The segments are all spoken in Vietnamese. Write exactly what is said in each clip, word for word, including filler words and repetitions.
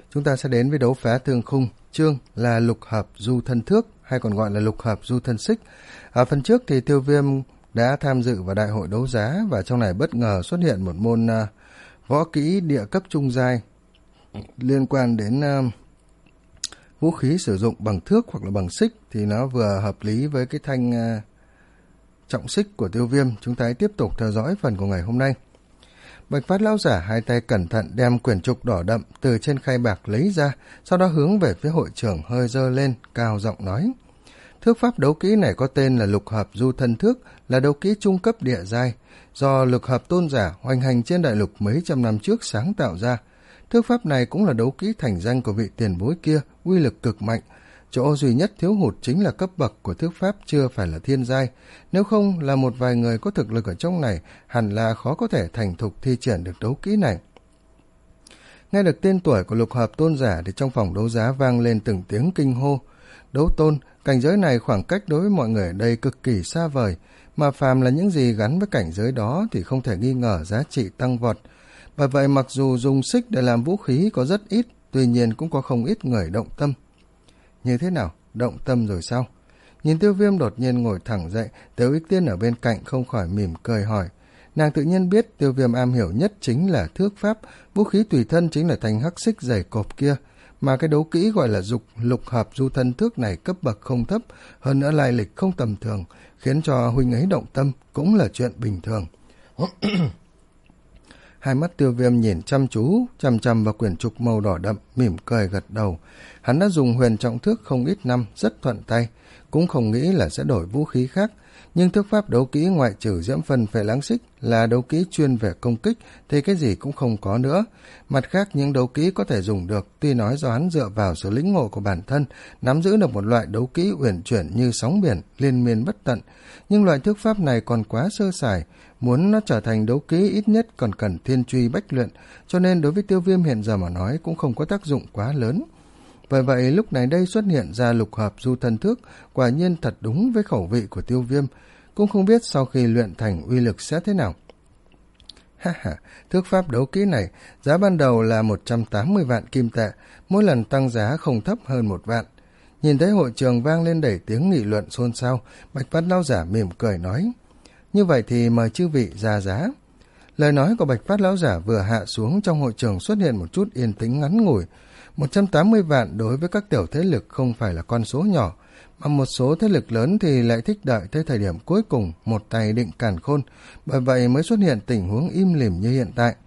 chúng ta sẽ đến với đấu phá thương khung, chương là lục hợp du thân thước hay còn gọi là lục hợp du thân xích. Ở phần trước thì Tiêu Viêm đã tham dự vào đại hội đấu giá và trong này bất ngờ xuất hiện một môn uh, võ kỹ địa cấp trung giai liên quan đến uh, vũ khí sử dụng bằng thước hoặc là bằng xích, thì nó vừa hợp lý với cái thanh uh, trọng xích của Tiêu Viêm. Chúng ta hãy tiếp tục theo dõi phần của ngày hôm nay. Bạch Phát lão giả hai tay cẩn thận đem quyển trục đỏ đậm từ trên khay bạc lấy ra, sau đó hướng về phía hội trưởng hơi giơ lên, cao giọng nói: Thước pháp đấu kỹ này có tên là lục hợp du thân thước, là đấu kỹ trung cấp địa giai, do lục hợp tôn giả hoành hành trên đại lục mấy trăm năm trước sáng tạo ra. Thước pháp này cũng là đấu kỹ thành danh của vị tiền bối kia, uy lực cực mạnh. Chỗ duy nhất thiếu hụt chính là cấp bậc của thước pháp chưa phải là thiên giai, nếu không là một vài người có thực lực ở trong này, hẳn là khó có thể thành thục thi triển được đấu kỹ này. Nghe được tên tuổi của lục hợp tôn giả thì trong phòng đấu giá vang lên từng tiếng kinh hô. Đấu tôn, cảnh giới này khoảng cách đối với mọi người ở đây cực kỳ xa vời, mà phàm là những gì gắn với cảnh giới đó thì không thể nghi ngờ giá trị tăng vọt. Bởi vậy mặc dù dùng xích để làm vũ khí có rất ít, tuy nhiên cũng có không ít người động tâm. Như thế nào? Động tâm rồi sao? Nhìn Tiêu Viêm đột nhiên ngồi thẳng dậy, Tiểu Ích Tiên ở bên cạnh không khỏi mỉm cười hỏi. Nàng tự nhiên biết Tiêu Viêm am hiểu nhất chính là thước pháp, vũ khí tùy thân chính là thanh hắc xích dày cộp kia, mà cái đấu kỹ gọi là dục lục hợp du thân thước này cấp bậc không thấp, hơn nữa lai lịch không tầm thường, khiến cho huynh ấy động tâm cũng là chuyện bình thường. Hai mắt Tiêu Viêm nhìn chăm chú, chăm chăm vào quyển trục màu đỏ đậm, mỉm cười gật đầu. Hắn đã dùng huyền trọng thước không ít năm, rất thuận tay, cũng không nghĩ là sẽ đổi vũ khí khác. Nhưng thước pháp đấu kỹ ngoại trừ diễm phân phệ lãng xích là đấu kỹ chuyên về công kích thì cái gì cũng không có nữa. Mặt khác những đấu kỹ có thể dùng được, tuy nói do hắn dựa vào sự lĩnh ngộ của bản thân, nắm giữ được một loại đấu kỹ uyển chuyển như sóng biển, liên miên bất tận. Nhưng loại thước pháp này còn quá sơ sài, muốn nó trở thành đấu kỹ ít nhất còn cần thiên truy bách luyện, cho nên đối với Tiêu Viêm hiện giờ mà nói cũng không có tác dụng quá lớn. Bởi vậy lúc này đây xuất hiện ra lục hợp du thân thước, quả nhiên thật đúng với khẩu vị của Tiêu Viêm, cũng không biết sau khi luyện thành uy lực sẽ thế nào. Ha ha, thước pháp đấu kỹ này giá ban đầu là một trăm tám mươi vạn kim tệ, mỗi lần tăng giá không thấp hơn một vạn. Nhìn thấy hội trường vang lên đầy tiếng nghị luận xôn xao, Bạch Phát lão giả mỉm cười nói: Như vậy thì mời chư vị ra giá. Lời nói của Bạch Phát lão giả vừa hạ xuống, trong hội trường xuất hiện một chút yên tĩnh ngắn ngủi. một trăm tám mươi vạn đối với các tiểu thế lực không phải là con số nhỏ, mà một số thế lực lớn thì lại thích đợi tới thời điểm cuối cùng một tay định càn khôn, bởi vậy mới xuất hiện tình huống im lìm như hiện tại.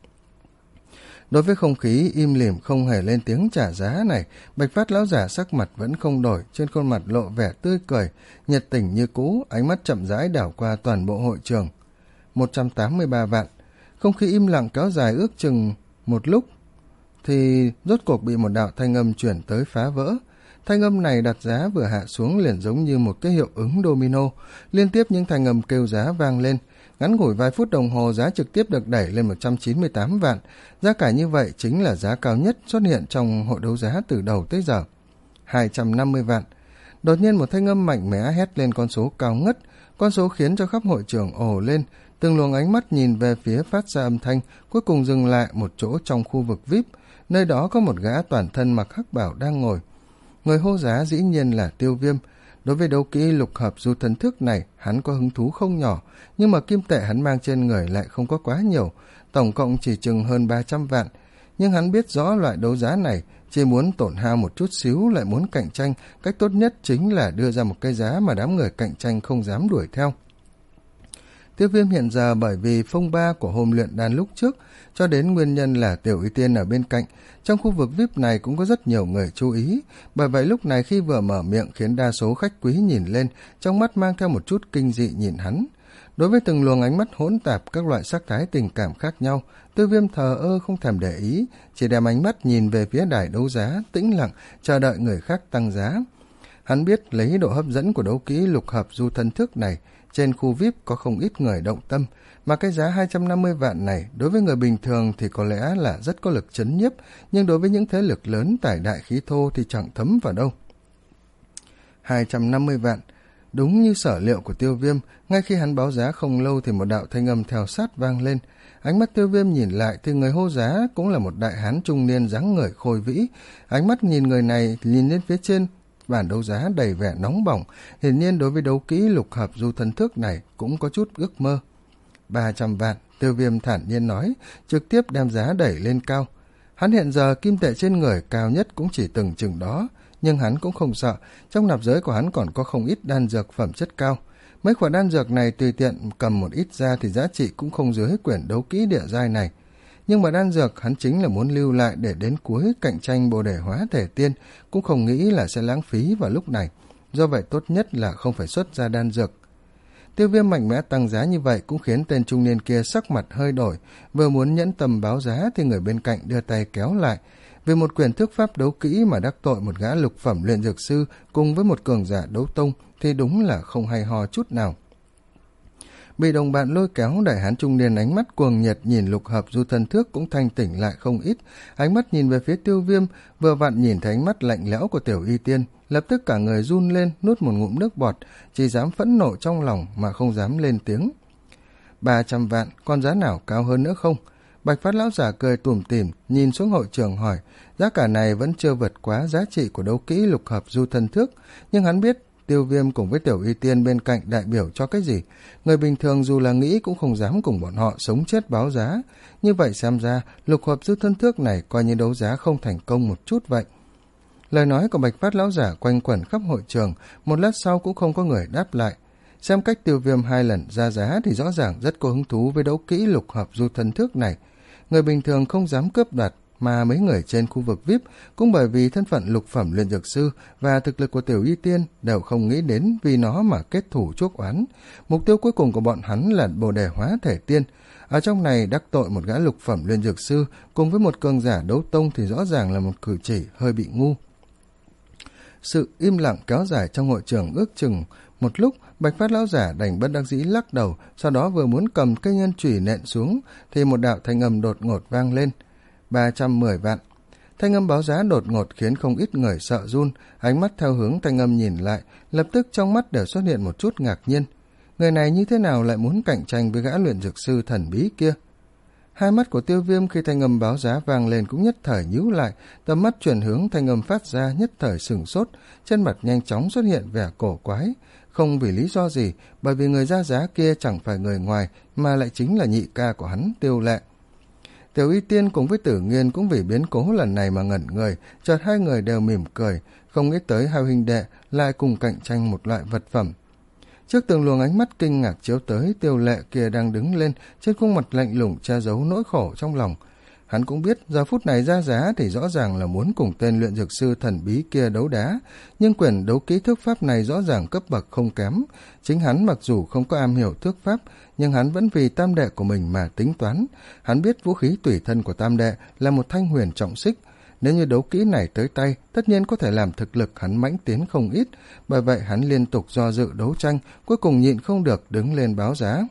Đối với không khí im lìm không hề lên tiếng trả giá này, Bạch Phát lão giả sắc mặt vẫn không đổi, trên khuôn mặt lộ vẻ tươi cười, nhiệt tình như cũ, ánh mắt chậm rãi đảo qua toàn bộ hội trường. một trăm tám mươi ba vạn. Không khí im lặng kéo dài ước chừng một lúc, thì rốt cuộc bị một đạo thanh âm chuyển tới phá vỡ. Thanh âm này đặt giá vừa hạ xuống liền giống như một cái hiệu ứng domino, liên tiếp những thanh âm kêu giá vang lên. Ngắn ngủi vài phút đồng hồ, giá trực tiếp được đẩy lên một trăm chín mươi tám vạn. Giá cả như vậy chính là giá cao nhất xuất hiện trong hội đấu giá từ đầu tới giờ. hai trăm năm mươi vạn. Đột nhiên một thanh âm mạnh mẽ hét lên con số cao ngất, con số khiến cho khắp hội trường ồ lên. Từng luồng ánh mắt nhìn về phía phát ra âm thanh, cuối cùng dừng lại một chỗ trong khu vực vi ai pi. Nơi đó có một gã toàn thân mặc hắc bào đang ngồi. Người hô giá dĩ nhiên là Tiêu Viêm. Đối với đấu kỹ lục hợp du thân thước này, hắn có hứng thú không nhỏ, nhưng mà kim tệ hắn mang trên người lại không có quá nhiều, tổng cộng chỉ chừng hơn ba trăm vạn. Nhưng hắn biết rõ loại đấu giá này, chỉ muốn tổn hao một chút xíu lại muốn cạnh tranh, cách tốt nhất chính là đưa ra một cái giá mà đám người cạnh tranh không dám đuổi theo. Tiêu Viêm hiện giờ bởi vì phong ba của hôm luyện đan lúc trước, cho đến nguyên nhân là Tiểu Y Tiên ở bên cạnh, trong khu vực vi ai pi này cũng có rất nhiều người chú ý, bởi vậy lúc này khi vừa mở miệng khiến đa số khách quý nhìn lên, trong mắt mang theo một chút kinh dị nhìn hắn. Đối với từng luồng ánh mắt hỗn tạp các loại sắc thái tình cảm khác nhau, Tiêu Viêm thờ ơ không thèm để ý, chỉ đem ánh mắt nhìn về phía đài đấu giá, tĩnh lặng chờ đợi người khác tăng giá. Hắn biết lấy độ hấp dẫn của đấu kỹ lục hợp du thân thước này, trên khu vi ai pi có không ít người động tâm, mà cái giá hai trăm năm mươi vạn này đối với người bình thường thì có lẽ là rất có lực chấn nhiếp, nhưng đối với những thế lực lớn tài đại khí thô thì chẳng thấm vào đâu. hai trăm năm mươi vạn. Đúng như sở liệu của Tiêu Viêm, ngay khi hắn báo giá không lâu thì một đạo thanh âm theo sát vang lên. Ánh mắt Tiêu Viêm nhìn lại thì người hô giá cũng là một đại hán trung niên dáng người khôi vĩ. Ánh mắt nhìn người này nhìn lên phía trên bản đấu giá đầy vẻ nóng bỏng, hiển nhiên đối với đấu kỹ lục hợp du thân thước này cũng có chút ước mơ. Ba trăm vạn, Tiêu Viêm thản nhiên nói, trực tiếp đem giá đẩy lên cao. Hắn hiện giờ kim tệ trên người cao nhất cũng chỉ từng chừng đó, nhưng hắn cũng không sợ, trong nạp giới của hắn còn có không ít đan dược phẩm chất cao. Mấy khoản đan dược này tùy tiện cầm một ít ra thì giá trị cũng không dưới quyển đấu kỹ địa giai này. Nhưng mà đan dược hắn chính là muốn lưu lại để đến cuối cạnh tranh bồ đề hóa thể tiên, cũng không nghĩ là sẽ lãng phí vào lúc này. Do vậy tốt nhất là không phải xuất ra đan dược. Tiêu Viêm mạnh mẽ tăng giá như vậy cũng khiến tên trung niên kia sắc mặt hơi đổi, vừa muốn nhẫn tâm báo giá thì người bên cạnh đưa tay kéo lại. Vì một quyển thước pháp đấu kỹ mà đắc tội một gã lục phẩm luyện dược sư cùng với một cường giả đấu tông thì đúng là không hay ho chút nào. Bị đồng bạn lôi kéo, đại hán trung niên ánh mắt cuồng nhiệt nhìn lục hợp du thân thước cũng thanh tỉnh lại không ít. Ánh mắt nhìn về phía Tiêu Viêm, vừa vặn nhìn thấy ánh mắt lạnh lẽo của Tiểu Y Tiên, lập tức cả người run lên, nuốt một ngụm nước bọt, chỉ dám phẫn nộ trong lòng mà không dám lên tiếng. Ba trăm vạn, còn giá nào cao hơn nữa không? Bạch Phát lão giả cười tủm tỉm, nhìn xuống hội trường hỏi, giá cả này vẫn chưa vượt quá giá trị của đấu kỹ lục hợp du thân thước, nhưng hắn biết Tiêu Viêm cùng với Tiểu Y Tiên bên cạnh đại biểu cho cái gì. Người bình thường dù là nghĩ cũng không dám cùng bọn họ sống chết báo giá. Như vậy xem ra lục hợp du thân thước này coi như đấu giá không thành công một chút vậy. Lời nói của Bạch Phát lão giả quanh quẩn khắp hội trường, một lát sau cũng không có người đáp lại. Xem cách Tiêu Viêm hai lần ra giá thì rõ ràng rất có hứng thú với đấu kỹ lục hợp du thân thước này. Người bình thường không dám cướp đoạt, mà mấy người trên khu vực vi ai pi cũng bởi vì thân phận lục phẩm luyện dược sư và thực lực của Tiểu Y Tiên đều không nghĩ đến vì nó mà kết thủ chuốc oán. Mục tiêu cuối cùng của bọn hắn là bồ đề hóa thể tiên. Ở trong này đắc tội một gã lục phẩm luyện dược sư cùng với một cường giả đấu tông thì rõ ràng là một cử chỉ hơi bị ngu. Sự im lặng kéo dài trong hội trường ước chừng một lúc. Bạch Phát lão giả đành bất đắc dĩ lắc đầu, sau đó vừa muốn cầm cây nhân chùy nện xuống thì một đạo thanh âm đột ngột vang lên. Ba trăm mười vạn. Thanh âm báo giá đột ngột khiến không ít người sợ run, ánh mắt theo hướng thanh âm nhìn lại, lập tức trong mắt đều xuất hiện một chút ngạc nhiên. Người này như thế nào lại muốn cạnh tranh với gã luyện dược sư thần bí kia? Hai mắt của Tiêu Viêm khi thanh âm báo giá vang lên cũng nhất thời nhíu lại, tầm mắt chuyển hướng thanh âm phát ra nhất thời sửng sốt, trên mặt nhanh chóng xuất hiện vẻ cổ quái. Không vì lý do gì, bởi vì người ra giá kia chẳng phải người ngoài mà lại chính là nhị ca của hắn, Tiêu Lệ. Tiểu Y Tiên cùng với Tử Nghiên cũng vì biến cố lần này mà ngẩn người, chợt hai người đều mỉm cười, không nghĩ tới hai huynh đệ lại cùng cạnh tranh một loại vật phẩm. Trước từng luồng ánh mắt kinh ngạc chiếu tới, Tiêu Lệ kia đang đứng lên, trên khuôn mặt lạnh lùng che giấu nỗi khổ trong lòng. Hắn cũng biết giờ phút này ra giá thì rõ ràng là muốn cùng tên luyện dược sư thần bí kia đấu đá, nhưng quyển đấu kỹ thước pháp này rõ ràng cấp bậc không kém. Chính hắn mặc dù không có am hiểu thước pháp, nhưng hắn vẫn vì tam đệ của mình mà tính toán. Hắn biết vũ khí tùy thân của tam đệ là một thanh huyền trọng xích. Nếu như đấu kỹ này tới tay, tất nhiên có thể làm thực lực hắn mãnh tiến không ít, bởi vậy hắn liên tục do dự đấu tranh, cuối cùng nhịn không được đứng lên báo giá.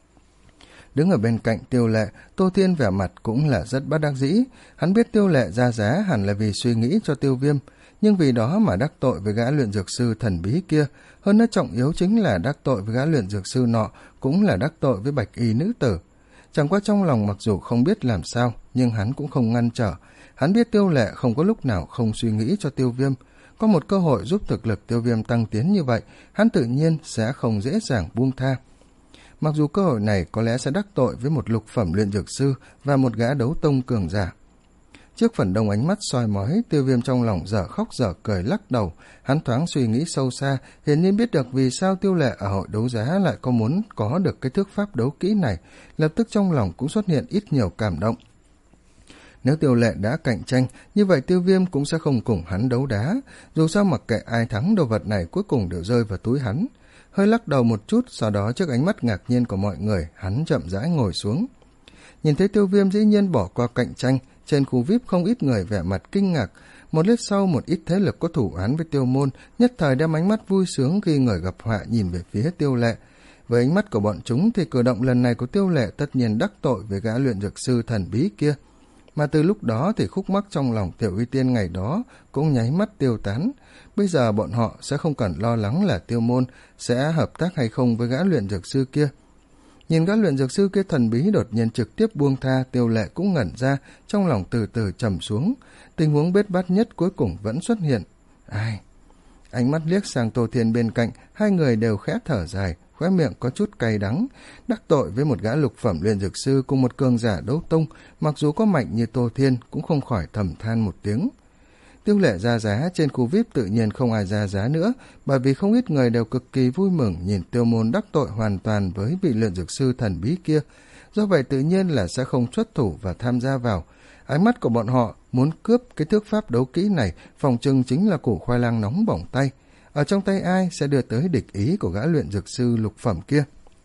Đứng ở bên cạnh Tiêu Lệ, Tô Thiên vẻ mặt cũng là rất bất đắc dĩ. Hắn biết Tiêu Lệ ra giá hẳn là vì suy nghĩ cho Tiêu Viêm, nhưng vì đó mà đắc tội với gã luyện dược sư thần bí kia. Hơn nữa trọng yếu chính là đắc tội với gã luyện dược sư nọ, cũng là đắc tội với bạch y nữ tử. Chẳng qua trong lòng mặc dù không biết làm sao, nhưng hắn cũng không ngăn trở. Hắn biết Tiêu Lệ không có lúc nào không suy nghĩ cho Tiêu Viêm. Có một cơ hội giúp thực lực Tiêu Viêm tăng tiến như vậy, hắn tự nhiên sẽ không dễ dàng buông tha. Mặc dù cơ hội này có lẽ sẽ đắc tội với một lục phẩm luyện dược sư và một gã đấu tông cường giả. Trước phần đông ánh mắt soi mói, Tiêu Viêm trong lòng dở khóc dở cười lắc đầu. Hắn thoáng suy nghĩ sâu xa, hiển nhiên biết được vì sao Tiêu Lệ ở hội đấu giá lại có muốn có được cái thước pháp đấu kỹ này, lập tức trong lòng cũng xuất hiện ít nhiều cảm động. Nếu Tiêu Lệ đã cạnh tranh, như vậy Tiêu Viêm cũng sẽ không cùng hắn đấu đá. Dù sao mặc kệ ai thắng, đồ vật này cuối cùng đều rơi vào túi hắn. Hơi lắc đầu một chút, sau đó trước ánh mắt ngạc nhiên của mọi người, hắn chậm rãi ngồi xuống. Nhìn thấy Tiêu Viêm dĩ nhiên bỏ qua cạnh tranh, trên khu vi ai pi không ít người vẻ mặt kinh ngạc. Một lát sau, một ít thế lực có thủ án với Tiêu Môn nhất thời đem ánh mắt vui sướng khi người gặp họa nhìn về phía Tiêu Lệ. Với ánh mắt của bọn chúng thì cử động lần này của Tiêu Lệ tất nhiên đắc tội với gã luyện dược sư thần bí kia. Mà từ lúc đó thì khúc mắc trong lòng Tiểu Y Tiên ngày đó cũng nháy mắt tiêu tán. Bây giờ bọn họ sẽ không cần lo lắng là Tiêu Môn sẽ hợp tác hay không với gã luyện dược sư kia. Nhìn gã luyện dược sư kia thần bí đột nhiên trực tiếp buông tha, Tiêu Lệ cũng ngẩn ra, trong lòng từ từ trầm xuống. Tình huống bết bát nhất cuối cùng vẫn xuất hiện. Ai? Ánh mắt liếc sang Tô Thiên bên cạnh, hai người đều khẽ thở dài, khóe miệng có chút cay đắng. Đắc tội với một gã lục phẩm luyện dược sư cùng một cường giả đấu tông, mặc dù có mạnh như Tô Thiên cũng không khỏi thầm than một tiếng. Tiêu Lệ ra giá, trên khu vi ai pi tự nhiên không ai ra giá nữa, bởi vì không ít người đều cực kỳ vui mừng nhìn Tiêu Môn đắc tội hoàn toàn với vị luyện dược sư thần bí kia. Do vậy tự nhiên là sẽ không xuất thủ và tham gia vào. Ánh mắt của bọn họ muốn cướp cái thước pháp đấu kỹ này, phòng chừng chính là củ khoai lang nóng bỏng tay. Ở trong tay ai sẽ đưa tới địch ý của gã luyện dược sư lục phẩm kia.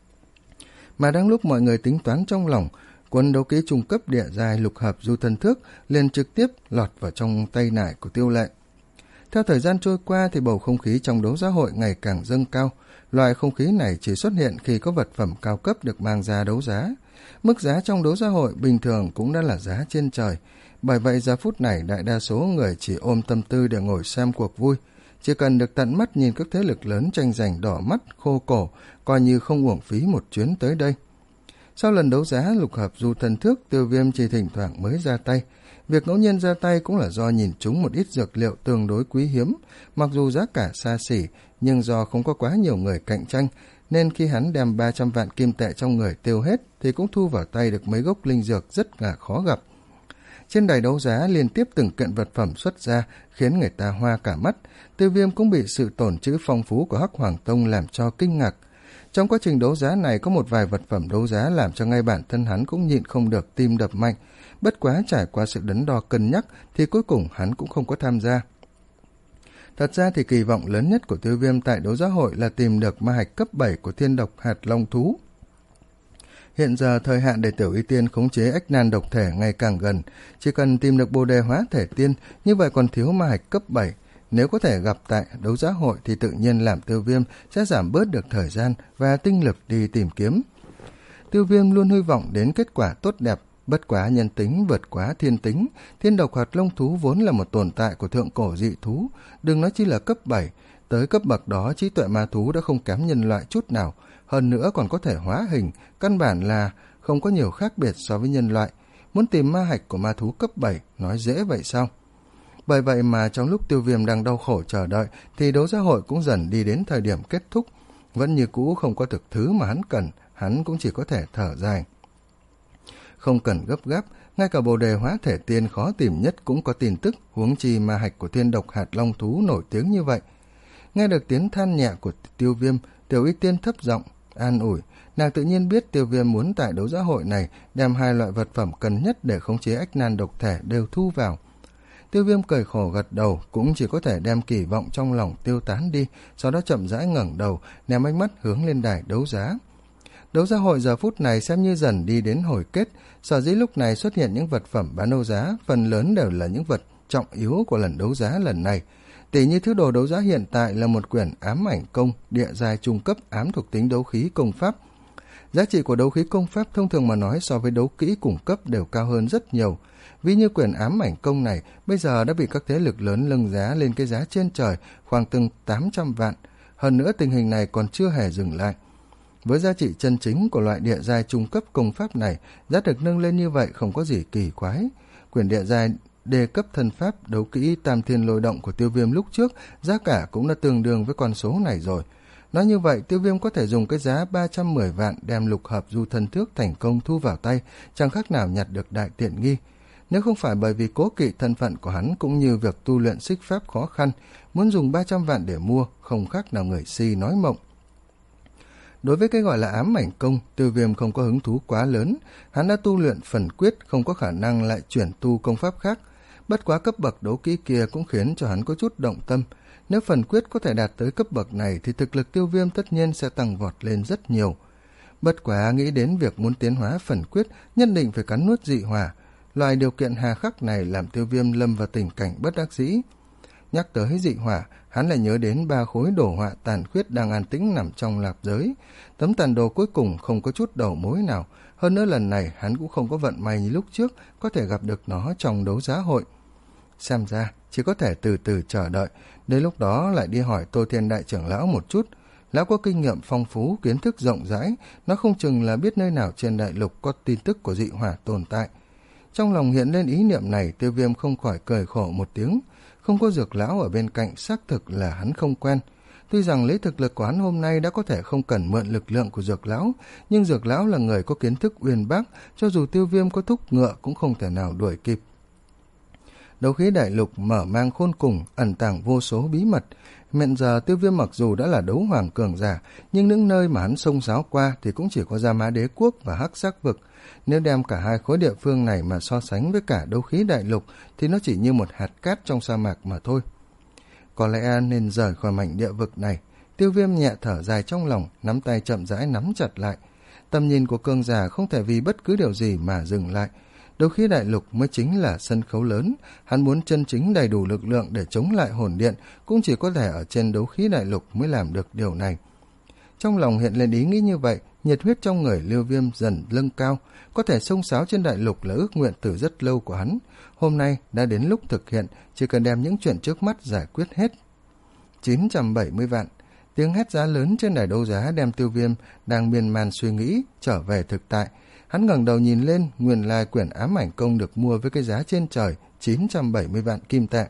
Mà đang lúc mọi người tính toán trong lòng, quân đấu kỹ trung cấp địa giai lục hợp du thân thước liền trực tiếp lọt vào trong tay nải của Tiêu Lệ. Theo thời gian trôi qua thì bầu không khí trong đấu giá hội ngày càng dâng cao. Loại không khí này chỉ xuất hiện khi có vật phẩm cao cấp được mang ra đấu giá. Mức giá trong đấu giá hội bình thường cũng đã là giá trên trời. Bởi vậy giờ phút này đại đa số người chỉ ôm tâm tư để ngồi xem cuộc vui. Chỉ cần được tận mắt nhìn các thế lực lớn tranh giành đỏ mắt, khô cổ, coi như không uổng phí một chuyến tới đây. Sau lần đấu giá lục hợp du thần thước, Tiêu Viêm chỉ thỉnh thoảng mới ra tay. Việc ngẫu nhiên ra tay cũng là do nhìn trúng một ít dược liệu tương đối quý hiếm, mặc dù giá cả xa xỉ, nhưng do không có quá nhiều người cạnh tranh, nên khi hắn đem ba trăm vạn kim tệ trong người tiêu hết thì cũng thu vào tay được mấy gốc linh dược rất là khó gặp. Trên đài đấu giá liên tiếp từng kiện vật phẩm xuất ra khiến người ta hoa cả mắt. Tiêu Viêm cũng bị sự tổn trữ phong phú của Hắc Hoàng Tông làm cho kinh ngạc. Trong quá trình đấu giá này có một vài vật phẩm đấu giá làm cho ngay bản thân hắn cũng nhịn không được tim đập mạnh. Bất quá trải qua sự đắn đo cân nhắc thì cuối cùng hắn cũng không có tham gia. Thật ra thì kỳ vọng lớn nhất của Tiêu Viêm tại đấu giá hội là tìm được ma hạch cấp bảy của thiên độc hạt long thú. Hiện giờ thời hạn để Tiểu Y Tiên khống chế ách nan độc thể ngày càng gần, chỉ cần tìm được bồ đề hóa thể tiên, như vậy còn thiếu ma hạch cấp bảy. Nếu có thể gặp tại đấu giá hội thì tự nhiên làm Tiêu Viêm sẽ giảm bớt được thời gian và tinh lực đi tìm kiếm. Tiêu Viêm luôn hy vọng đến kết quả tốt đẹp, bất quá nhân tính vượt quá thiên tính. Thiên độc hạt long thú vốn là một tồn tại của thượng cổ dị thú, đừng nói chỉ là cấp bảy, tới cấp bậc đó trí tuệ ma thú đã không kém nhân loại chút nào, hơn nữa còn có thể hóa hình, căn bản là không có nhiều khác biệt so với nhân loại. Muốn tìm ma hạch của ma thú cấp bảy nói dễ vậy sao? Bởi vậy mà trong lúc Tiêu Viêm đang đau khổ chờ đợi thì đấu giá hội cũng dần đi đến thời điểm kết thúc. Vẫn như cũ không có thực thứ mà hắn cần, hắn cũng chỉ có thể thở dài. Không cần gấp gáp, ngay cả bồ đề hóa thể tiên khó tìm nhất cũng có tin tức, huống chi ma hạch của thiên độc hạt long thú nổi tiếng như vậy. Nghe được tiếng than nhẹ của Tiêu Viêm, Tiểu Y Tiên thấp giọng an ủi. Nàng tự nhiên biết Tiêu Viêm muốn tại đấu giá hội này đem hai loại vật phẩm cần nhất để khống chế ách nan độc thể đều thu vào. Tiêu Viêm cười khổ gật đầu, cũng chỉ có thể đem kỳ vọng trong lòng tiêu tán đi, sau đó chậm rãi ngẩng đầu, ném ánh mắt hướng lên đài đấu giá. Đấu giá hội giờ phút này xem như dần đi đến hồi kết, sở dĩ lúc này xuất hiện những vật phẩm bán đấu giá, phần lớn đều là những vật trọng yếu của lần đấu giá lần này. Tỷ như thứ đồ đấu giá hiện tại là một quyển ám ảnh công địa giai trung cấp ám thuộc tính đấu khí công pháp. Giá trị của đấu khí công pháp thông thường mà nói so với đấu kỹ cung cấp đều cao hơn rất nhiều. Ví như quyển ám ảnh công này bây giờ đã bị các thế lực lớn nâng giá lên cái giá trên trời khoảng từng tám trăm vạn. Hơn nữa tình hình này còn chưa hề dừng lại. Với giá trị chân chính của loại địa giai trung cấp công pháp này, giá được nâng lên như vậy không có gì kỳ quái. Quyển địa giai đề cấp thân pháp đấu kỹ tam thiên lôi động của Tiêu Viêm lúc trước, giá cả cũng đã tương đương với con số này rồi. Nói như vậy, Tiêu Viêm có thể dùng cái giá ba trăm mười vạn đem lục hợp du thân thước thành công thu vào tay, chẳng khác nào nhặt được đại tiện nghi. Nếu không phải bởi vì cố kỵ thân phận của hắn cũng như việc tu luyện xích pháp khó khăn, muốn dùng ba trăm vạn để mua không khác nào người si nói mộng. Đối với cái gọi là ám ảnh công, Tiêu Viêm không có hứng thú quá lớn, hắn đã tu luyện phần quyết, không có khả năng lại chuyển tu công pháp khác. Bất quá cấp bậc đấu kỹ kia cũng khiến cho hắn có chút động tâm. Nếu phần quyết có thể đạt tới cấp bậc này thì thực lực Tiêu Viêm tất nhiên sẽ tăng vọt lên rất nhiều. Bất quá nghĩ đến việc muốn tiến hóa phần quyết nhất định phải cắn nuốt dị hỏa. Loại điều kiện hà khắc này làm Tiêu Viêm lâm vào tình cảnh bất đắc dĩ. Nhắc tới dị hỏa, hắn lại nhớ đến ba khối đổ họa tàn khuyết đang an tĩnh nằm trong lạp giới. Tấm tàn đồ cuối cùng không có chút đầu mối nào. Hơn nữa lần này hắn cũng không có vận may như lúc trước có thể gặp được nó trong đấu giá hội. Xem ra chỉ có thể từ từ chờ đợi, đến lúc đó lại đi hỏi Tô Thiên đại trưởng lão một chút. Lão có kinh nghiệm phong phú, kiến thức rộng rãi, nó không chừng là biết nơi nào trên đại lục có tin tức của dị hỏa tồn tại. Trong lòng hiện lên ý niệm này, Tiêu Viêm không khỏi cười khổ một tiếng. Không có Dược lão ở bên cạnh xác thực là hắn không quen. Tuy rằng lấy thực lực của hắn hôm nay đã có thể không cần mượn lực lượng của Dược lão, nhưng Dược lão là người có kiến thức uyên bác, cho dù Tiêu Viêm có thúc ngựa cũng không thể nào đuổi kịp. Đấu khí đại lục mở mang khôn cùng, ẩn tàng vô số bí mật. Hiện giờ Tiêu Viêm mặc dù đã là đấu hoàng cường giả, nhưng những nơi mà hắn xông xáo qua thì cũng chỉ có Gia Mã Đế Quốc và Hắc Sắc Vực. Nếu đem cả hai khối địa phương này mà so sánh với cả đấu khí đại lục thì nó chỉ như một hạt cát trong sa mạc mà thôi. Có lẽ nên rời khỏi mảnh địa vực này. Tiêu Viêm nhẹ thở dài trong lòng, nắm tay chậm rãi nắm chặt lại. Tầm nhìn của cường giả không thể vì bất cứ điều gì mà dừng lại. Đấu khí đại lục mới chính là sân khấu lớn, hắn muốn chân chính đầy đủ lực lượng để chống lại hồn điện, cũng chỉ có thể ở trên đấu khí đại lục mới làm được điều này. Trong lòng hiện lên ý nghĩ như vậy, nhiệt huyết trong người Lưu Viêm dần lâng cao, có thể xông xáo trên đại lục là ước nguyện từ rất lâu của hắn. Hôm nay đã đến lúc thực hiện, chỉ cần đem những chuyện trước mắt giải quyết hết. chín trăm bảy mươi vạn. Tiếng hét giá lớn trên đài đấu giá đem Tiêu Viêm đang miên man suy nghĩ trở về thực tại. Hắn ngẩng đầu nhìn lên, nguyên lai quyển ám ảnh công được mua với cái giá trên trời chín trăm bảy mươi vạn kim tệ.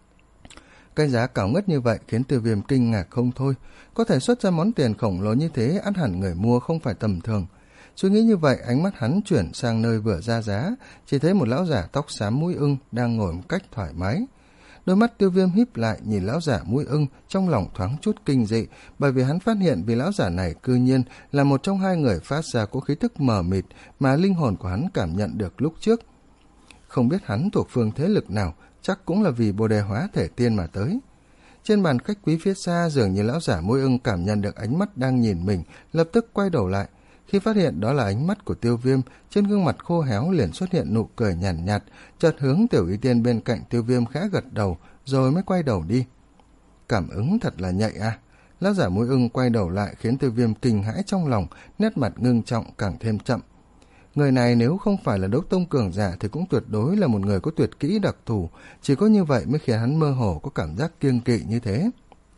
Cái giá cao ngất như vậy khiến Tiêu Viêm kinh ngạc không thôi. Có thể xuất ra món tiền khổng lồ như thế, ắt hẳn người mua không phải tầm thường. Suy nghĩ như vậy, ánh mắt hắn chuyển sang nơi vừa ra giá, chỉ thấy một lão giả tóc xám mũi ưng đang ngồi một cách thoải mái. Đôi mắt Tiêu Viêm híp lại nhìn lão giả mũi ưng, trong lòng thoáng chút kinh dị, bởi vì hắn phát hiện vì lão giả này cư nhiên là một trong hai người phát ra có khí tức mờ mịt mà linh hồn của hắn cảm nhận được lúc trước. Không biết hắn thuộc phương thế lực nào, chắc cũng là vì Bồ Đề hóa thể tiên mà tới. Trên bàn khách quý phía xa, dường như lão giả mũi ưng cảm nhận được ánh mắt đang nhìn mình, lập tức quay đầu lại. Khi phát hiện đó là ánh mắt của Tiêu Viêm, trên gương mặt khô héo liền xuất hiện nụ cười nhàn nhạt, nhạt, chợt hướng Tiểu Y Tiên bên cạnh Tiêu Viêm khẽ gật đầu, rồi mới quay đầu đi. Cảm ứng thật là nhạy à. Lão giả mũi ưng quay đầu lại khiến Tiêu Viêm kinh hãi trong lòng, nét mặt ngưng trọng càng thêm chậm. Người này nếu không phải là đấu tông cường giả thì cũng tuyệt đối là một người có tuyệt kỹ đặc thù, chỉ có như vậy mới khiến hắn mơ hồ có cảm giác kiêng kỵ như thế.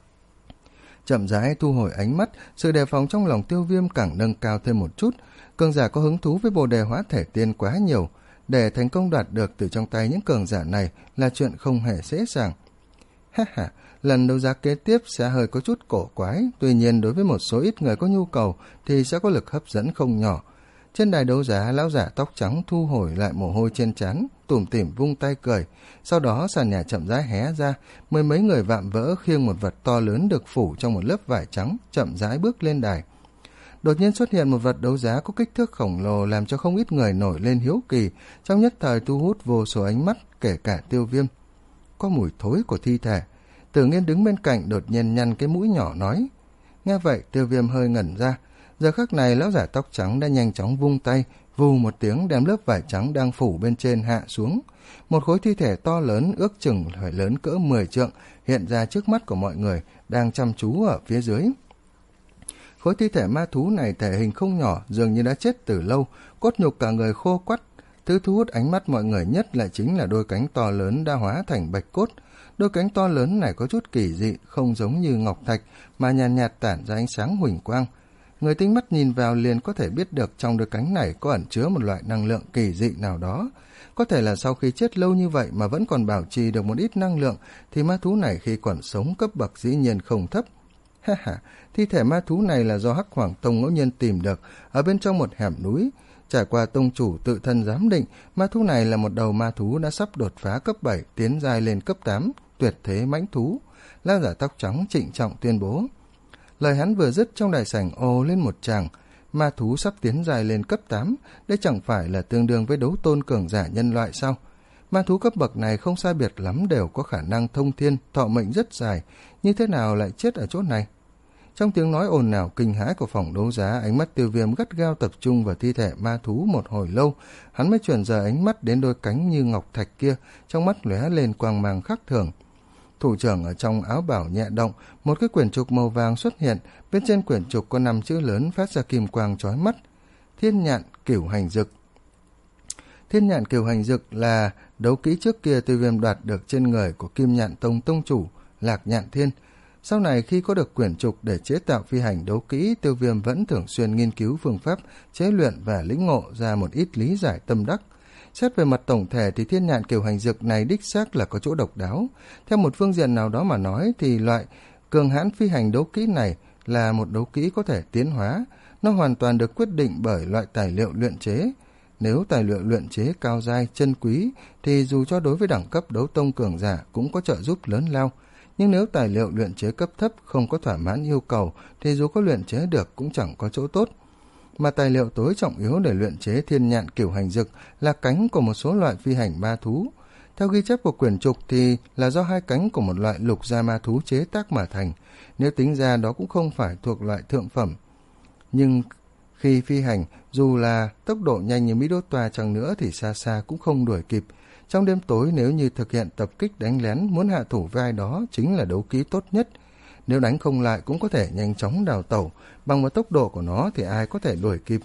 Chậm rãi thu hồi ánh mắt, sự đề phòng trong lòng Tiêu Viêm càng nâng cao thêm một chút. Cường giả có hứng thú với Bồ Đề hóa thể tiên quá nhiều, để thành công đoạt được từ trong tay những cường giả này là chuyện không hề dễ dàng. Ha ha, lần đấu giá kế tiếp sẽ hơi có chút cổ quái, tuy nhiên đối với một số ít người có nhu cầu thì sẽ có lực hấp dẫn không nhỏ. Trên đài đấu giá, lão giả tóc trắng thu hồi lại mồ hôi trên trán, tủm tỉm vung tay cười. Sau đó sàn nhà chậm rãi hé ra, mười mấy người vạm vỡ khiêng một vật to lớn được phủ trong một lớp vải trắng, chậm rãi bước lên đài. Đột nhiên xuất hiện một vật đấu giá có kích thước khổng lồ làm cho không ít người nổi lên hiếu kỳ, trong nhất thời thu hút vô số ánh mắt, kể cả Tiêu Viêm. Có mùi thối của thi thể. Tử Nghiên đứng bên cạnh đột nhiên nhăn cái mũi nhỏ nói. Nghe vậy, Tiêu Viêm hơi ngẩn ra. Giờ khắc này lão giả tóc trắng đã nhanh chóng vung tay, vù một tiếng đem lớp vải trắng đang phủ bên trên hạ xuống. Một khối thi thể to lớn ước chừng phải lớn cỡ mười trượng hiện ra trước mắt của mọi người đang chăm chú ở phía dưới. Khối thi thể ma thú này thể hình không nhỏ, dường như đã chết từ lâu, cốt nhục cả người khô quắt. Thứ thu hút ánh mắt mọi người nhất lại chính là đôi cánh to lớn đã hóa thành bạch cốt. Đôi cánh to lớn này có chút kỳ dị, không giống như ngọc thạch mà nhàn nhạt, nhạt tản ra ánh sáng huỳnh quang. Người tinh mắt nhìn vào liền có thể biết được trong đôi cánh này có ẩn chứa một loại năng lượng kỳ dị nào đó. Có thể là sau khi chết lâu như vậy mà vẫn còn bảo trì được một ít năng lượng, thì ma thú này khi còn sống cấp bậc dĩ nhiên không thấp. Ha ha, thi thể ma thú này là do Hắc Hoàng Tông ngẫu nhiên tìm được ở bên trong một hẻm núi. Trải qua tông chủ tự thân giám định, ma thú này là một đầu ma thú đã sắp đột phá cấp bảy, tiến giai lên cấp tám, tuyệt thế mãnh thú. Lão giả tóc trắng trịnh trọng tuyên bố. Lời hắn vừa dứt, trong đại sảnh ồ lên một tràng. Ma thú sắp tiến dài lên cấp tám, đây chẳng phải là tương đương với đấu tôn cường giả nhân loại sao? Ma thú cấp bậc này không sai biệt lắm đều có khả năng thông thiên, thọ mệnh rất dài, như thế nào lại chết ở chỗ này? Trong tiếng nói ồn ào kinh hãi của phòng đấu giá, ánh mắt Tiêu Viêm gắt gao tập trung vào thi thể ma thú một hồi lâu, hắn mới chuyển rời ánh mắt đến đôi cánh như ngọc thạch kia, trong mắt lóe lên quang mang khác thường. Thủ trưởng ở trong áo bào nhẹ động, một cái quyển trục màu vàng xuất hiện, bên trên quyển trục có năm chữ lớn phát ra kim quang chói mắt. Thiên nhạn cửu hành dực. Thiên nhạn cửu hành dực là đấu kỹ trước kia Tiêu Viêm đoạt được trên người của Kim Nhạn Tông tông chủ Lạc Nhạn Thiên. Sau này khi có được quyển trục để chế tạo phi hành đấu kỹ, Tiêu Viêm vẫn thường xuyên nghiên cứu phương pháp chế luyện và lĩnh ngộ ra một ít lý giải tâm đắc. Xét về mặt tổng thể thì thiên nhạn kiều hành dược này đích xác là có chỗ độc đáo. Theo một phương diện nào đó mà nói thì loại cường hãn phi hành đấu kỹ này là một đấu kỹ có thể tiến hóa. Nó hoàn toàn được quyết định bởi loại tài liệu luyện chế. Nếu tài liệu luyện chế cao dai, chân quý thì dù cho đối với đẳng cấp đấu tông cường giả cũng có trợ giúp lớn lao. Nhưng nếu tài liệu luyện chế cấp thấp không có thỏa mãn yêu cầu thì dù có luyện chế được cũng chẳng có chỗ tốt. Mà tài liệu tối trọng yếu để luyện chế thiên nhạn cửu hành dực là cánh của một số loại phi hành ma thú. Theo ghi chép của quyển trục thì là do hai cánh của một loại lục gia ma thú chế tác mà thành. Nếu tính ra đó cũng không phải thuộc loại thượng phẩm. Nhưng khi phi hành, dù là tốc độ nhanh như Mỹ Đốt Toa chăng nữa thì xa xa cũng không đuổi kịp. Trong đêm tối nếu như thực hiện tập kích đánh lén muốn hạ thủ với ai đó chính là đấu kỹ tốt nhất. Nếu đánh không lại cũng có thể nhanh chóng đào tẩu, bằng một tốc độ của nó thì ai có thể đuổi kịp.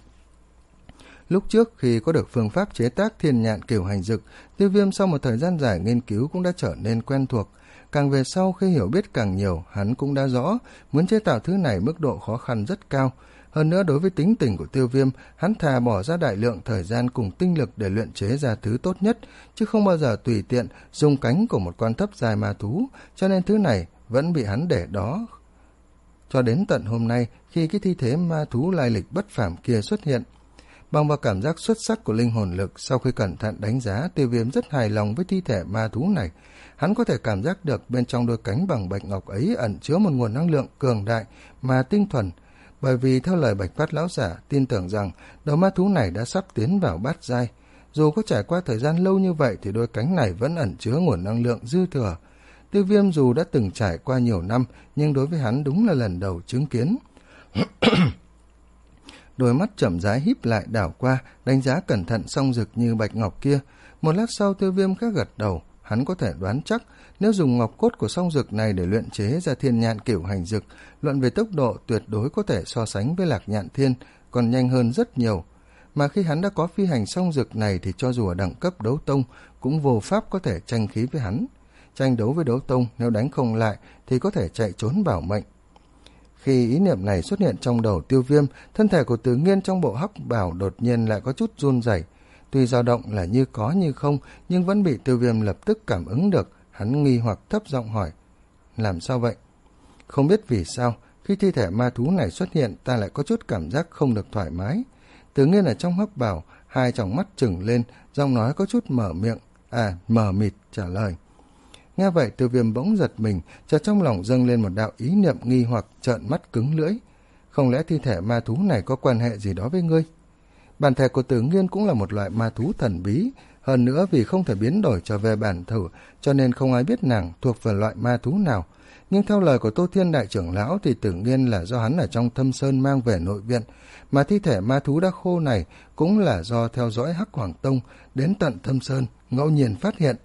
Lúc trước khi có được phương pháp chế tác thiên nhạn cửu hành dực, Tiêu Viêm sau một thời gian dài nghiên cứu cũng đã trở nên quen thuộc. Càng về sau khi hiểu biết càng nhiều, hắn cũng đã rõ muốn chế tạo thứ này mức độ khó khăn rất cao. Hơn nữa đối với tính tình của Tiêu Viêm, hắn thà bỏ ra đại lượng thời gian cùng tinh lực để luyện chế ra thứ tốt nhất, chứ không bao giờ tùy tiện dùng cánh của một con thấp dài ma thú, cho nên thứ này vẫn bị hắn để đó. Cho đến tận hôm nay, khi cái thi thể ma thú lai lịch bất phàm kia xuất hiện, bằng vào cảm giác xuất sắc của linh hồn lực, sau khi cẩn thận đánh giá, Tiêu Viêm rất hài lòng với thi thể ma thú này. Hắn có thể cảm giác được bên trong đôi cánh bằng bạch ngọc ấy ẩn chứa một nguồn năng lượng cường đại mà tinh thuần. Bởi vì theo lời Bạch Phát lão giả tin tưởng rằng đầu ma thú này đã sắp tiến vào bát giai. Dù có trải qua thời gian lâu như vậy thì đôi cánh này vẫn ẩn chứa nguồn năng lượng dư thừa. Tiêu Viêm dù đã từng trải qua nhiều năm nhưng đối với hắn đúng là lần đầu chứng kiến. Đôi mắt chậm rãi híp lại đảo qua, đánh giá cẩn thận song dực như bạch ngọc kia. Một lát sau Tiêu Viêm khẽ gật đầu, hắn có thể đoán chắc nếu dùng ngọc cốt của song dực này để luyện chế ra thiên nhạn cửu hành dực, luận về tốc độ tuyệt đối có thể so sánh với Lạc Nhạn Thiên, còn nhanh hơn rất nhiều. Mà khi hắn đã có phi hành song dực này thì cho dù ở đẳng cấp đấu tông cũng vô pháp có thể tranh khí với hắn. Tranh đấu với đấu tông, nếu đánh không lại thì có thể chạy trốn bảo mệnh. Khi ý niệm này xuất hiện trong đầu Tiêu Viêm, thân thể của Từ Nghiên trong bộ hắc bào đột nhiên lại có chút run rẩy. Tuy dao động là như có như không, nhưng vẫn bị Tiêu Viêm lập tức cảm ứng được. Hắn nghi hoặc thấp giọng hỏi, làm sao vậy? Không biết vì sao, khi thi thể ma thú này xuất hiện, ta lại có chút cảm giác không được thoải mái. Từ Nghiên ở trong hắc bào, hai tròng mắt trừng lên, giọng nói có chút mở miệng, à, mờ mịt trả lời. Nghe vậy Tiêu Viêm bỗng giật mình, chợt trong lòng dâng lên một đạo ý niệm nghi hoặc, trợn mắt cứng lưỡi. Không lẽ thi thể ma thú này có quan hệ gì đó với ngươi? Bản thể của Tử Nghiên cũng là một loại ma thú thần bí, hơn nữa vì không thể biến đổi trở về bản thử, cho nên không ai biết nàng thuộc về loại ma thú nào. Nhưng theo lời của Tô Thiên đại trưởng lão thì Tử Nghiên là do hắn ở trong Thâm Sơn mang về nội viện, mà thi thể ma thú đã khô này cũng là do theo dõi Hắc Hoàng Tông đến tận Thâm Sơn ngẫu nhiên phát hiện.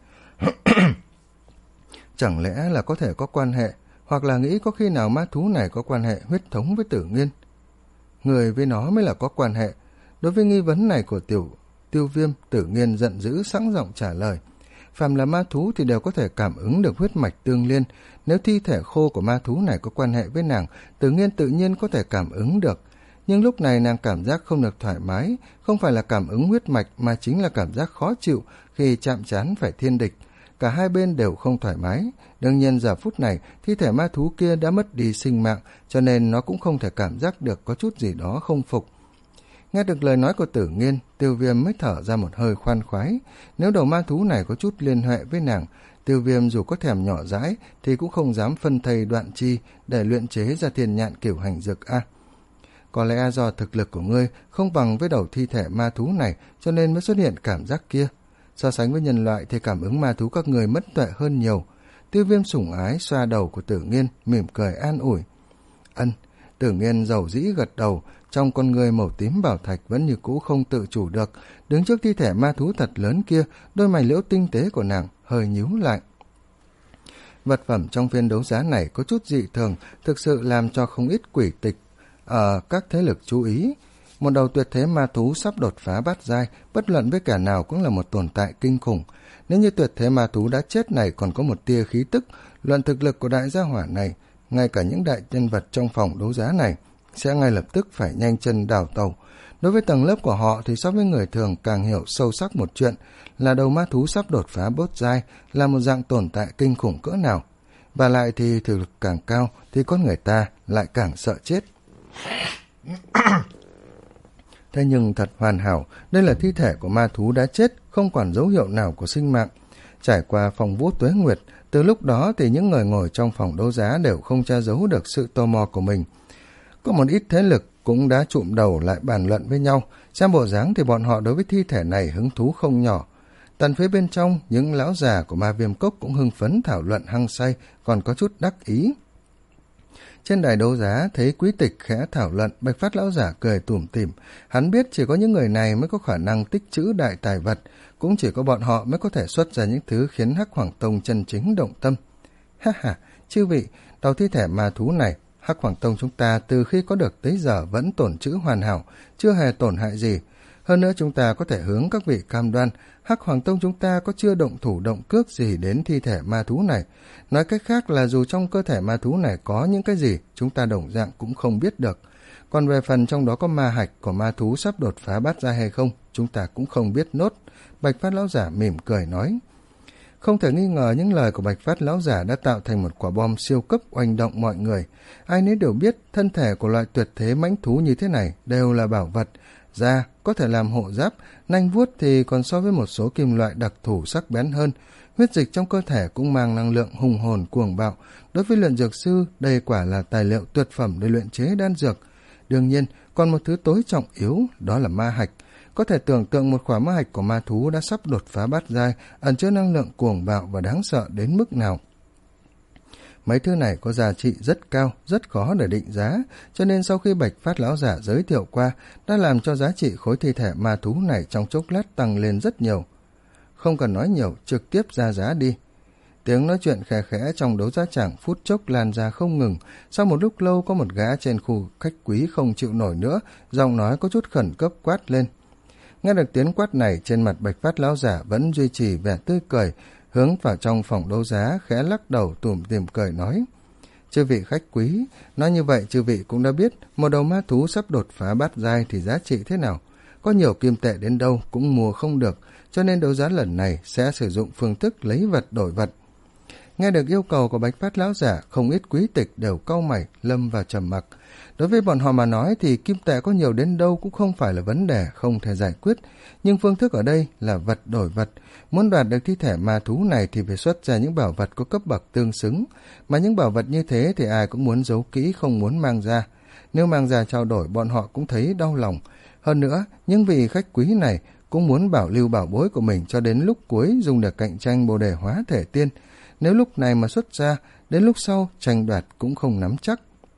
Chẳng lẽ là có thể có quan hệ, hoặc là nghĩ có khi nào ma thú này có quan hệ huyết thống với Tử Nghiên? Người với nó mới là có quan hệ. Đối với nghi vấn này của tiểu Tiêu Viêm, Tử Nghiên giận dữ sẵn giọng trả lời. Phàm là ma thú thì đều có thể cảm ứng được huyết mạch tương liên. Nếu thi thể khô của ma thú này có quan hệ với nàng, Tử Nghiên tự nhiên có thể cảm ứng được. Nhưng lúc này nàng cảm giác không được thoải mái, không phải là cảm ứng huyết mạch mà chính là cảm giác khó chịu khi chạm trán phải thiên địch. Cả hai bên đều không thoải mái. Đương nhiên giờ phút này thi thể ma thú kia đã mất đi sinh mạng, cho nên nó cũng không thể cảm giác được có chút gì đó không phục. Nghe được lời nói của Tử Nghiên, Tiêu Viêm mới thở ra một hơi khoan khoái. Nếu đầu ma thú này có chút liên hệ với nàng, Tiêu Viêm dù có thèm nhỏ dãi thì cũng không dám phân thây đoạn chi để luyện chế ra thiên nhạn cửu hành dược a. Có lẽ do thực lực của ngươi không bằng với đầu thi thể ma thú này cho nên mới xuất hiện cảm giác kia. So sánh với nhân loại thì cảm ứng ma thú các người mất tuệ hơn nhiều. Tiêu Viêm sủng ái xoa đầu của Tử Nghiên, mỉm cười an ủi. Ân. Tử Nghiên dầu dĩ gật đầu, trong con người màu tím bảo thạch vẫn như cũ không tự chủ được. Đứng trước thi thể ma thú thật lớn kia, đôi mày liễu tinh tế của nàng hơi nhíu lại. Vật phẩm trong phiên đấu giá này có chút dị thường, thực sự làm cho không ít quỷ tịch ở các thế lực chú ý. Một đầu tuyệt thế ma thú sắp đột phá bát giai, bất luận với kẻ nào cũng là một tồn tại kinh khủng. Nếu như tuyệt thế ma thú đã chết này còn có một tia khí tức, luận thực lực của đại gia hỏa này, ngay cả những đại nhân vật trong phòng đấu giá này sẽ ngay lập tức phải nhanh chân đào tàu. Đối với tầng lớp của họ thì so với người thường càng hiểu sâu sắc một chuyện là đầu ma thú sắp đột phá bốt giai là một dạng tồn tại kinh khủng cỡ nào. Và lại thì thực lực càng cao thì con người ta lại càng sợ chết. Thế nhưng thật hoàn hảo, đây là thi thể của ma thú đã chết, không còn dấu hiệu nào của sinh mạng. Trải qua phong vũ tuế nguyệt, từ lúc đó thì những người ngồi trong phòng đấu giá đều không che giấu được sự tò mò của mình. Có một ít thế lực cũng đã chụm đầu lại bàn luận với nhau, xem bộ dáng thì bọn họ đối với thi thể này hứng thú không nhỏ. Tận phía bên trong, những lão già của ma viêm cốc cũng hưng phấn thảo luận hăng say, còn có chút đắc ý. Trên đài đấu giá, thấy quý tịch khẽ thảo luận, Bạch Phát lão giả cười tủm tỉm. Hắn biết chỉ có những người này mới có khả năng tích trữ đại tài vật, cũng chỉ có bọn họ mới có thể xuất ra những thứ khiến Hắc Hoàng Tông chân chính động tâm. Ha ha, chư vị, đầu thi thể ma thú này, Hắc Hoàng Tông chúng ta từ khi có được tới giờ vẫn tổn trữ hoàn hảo, chưa hề tổn hại gì. Hơn nữa chúng ta có thể hướng các vị cam đoan, Hắc Hoàng Tông chúng ta có chưa động thủ động cước gì đến thi thể ma thú này. Nói cách khác là dù trong cơ thể ma thú này có những cái gì, chúng ta đồng dạng cũng không biết được. Còn về phần trong đó có ma hạch của ma thú sắp đột phá bát giai hay không, chúng ta cũng không biết nốt. Bạch Phát lão giả mỉm cười nói. Không thể nghi ngờ những lời của Bạch Phát lão giả đã tạo thành một quả bom siêu cấp oanh động mọi người. Ai nấy đều biết thân thể của loại tuyệt thế mãnh thú như thế này đều là bảo vật. Da có thể làm hộ giáp, nanh vuốt thì còn so với một số kim loại đặc thù sắc bén hơn. Huyết dịch trong cơ thể cũng mang năng lượng hùng hồn cuồng bạo. Đối với luyện dược sư, đây quả là tài liệu tuyệt phẩm để luyện chế đan dược. Đương nhiên, còn một thứ tối trọng yếu, đó là ma hạch. Có thể tưởng tượng một khỏa ma hạch của ma thú đã sắp đột phá bát giai, ẩn chứa năng lượng cuồng bạo và đáng sợ đến mức nào. Mấy thứ này có giá trị rất cao, rất khó để định giá, cho nên sau khi Bạch Phát lão giả giới thiệu qua, đã làm cho giá trị khối thi thể ma thú này trong chốc lát tăng lên rất nhiều. Không cần nói nhiều, trực tiếp ra giá đi. Tiếng nói chuyện khẽ khẽ trong đấu giá tràng phút chốc lan ra không ngừng. Sau một lúc lâu có một gã trên khu khách quý không chịu nổi nữa, giọng nói có chút khẩn cấp quát lên. Nghe được tiếng quát này, trên mặt Bạch Phát lão giả vẫn duy trì vẻ tươi cười, hướng vào trong phòng đấu giá khẽ lắc đầu tủm tỉm cười nói. Chư vị khách quý, nói như vậy chư vị cũng đã biết một đầu ma thú sắp đột phá bát giai thì giá trị thế nào. Có nhiều kim tệ đến đâu cũng mua không được, cho nên đấu giá lần này sẽ sử dụng phương thức lấy vật đổi vật. Nghe được yêu cầu của Bạch Phát lão giả, không ít quý tịch đều cau mày, lâm vào trầm mặc. Đối với bọn họ mà nói thì kim tệ có nhiều đến đâu cũng không phải là vấn đề không thể giải quyết, nhưng phương thức ở đây là vật đổi vật. Muốn đoạt được thi thể ma thú này thì phải xuất ra những bảo vật có cấp bậc tương xứng, mà những bảo vật như thế thì ai cũng muốn giấu kỹ không muốn mang ra. Nếu mang ra trao đổi bọn họ cũng thấy đau lòng. Hơn nữa, những vị khách quý này cũng muốn bảo lưu bảo bối của mình cho đến lúc cuối dùng để cạnh tranh bồ đề hóa thể tiên. Nếu lúc này mà xuất ra, đến lúc sau tranh đoạt cũng không nắm chắc.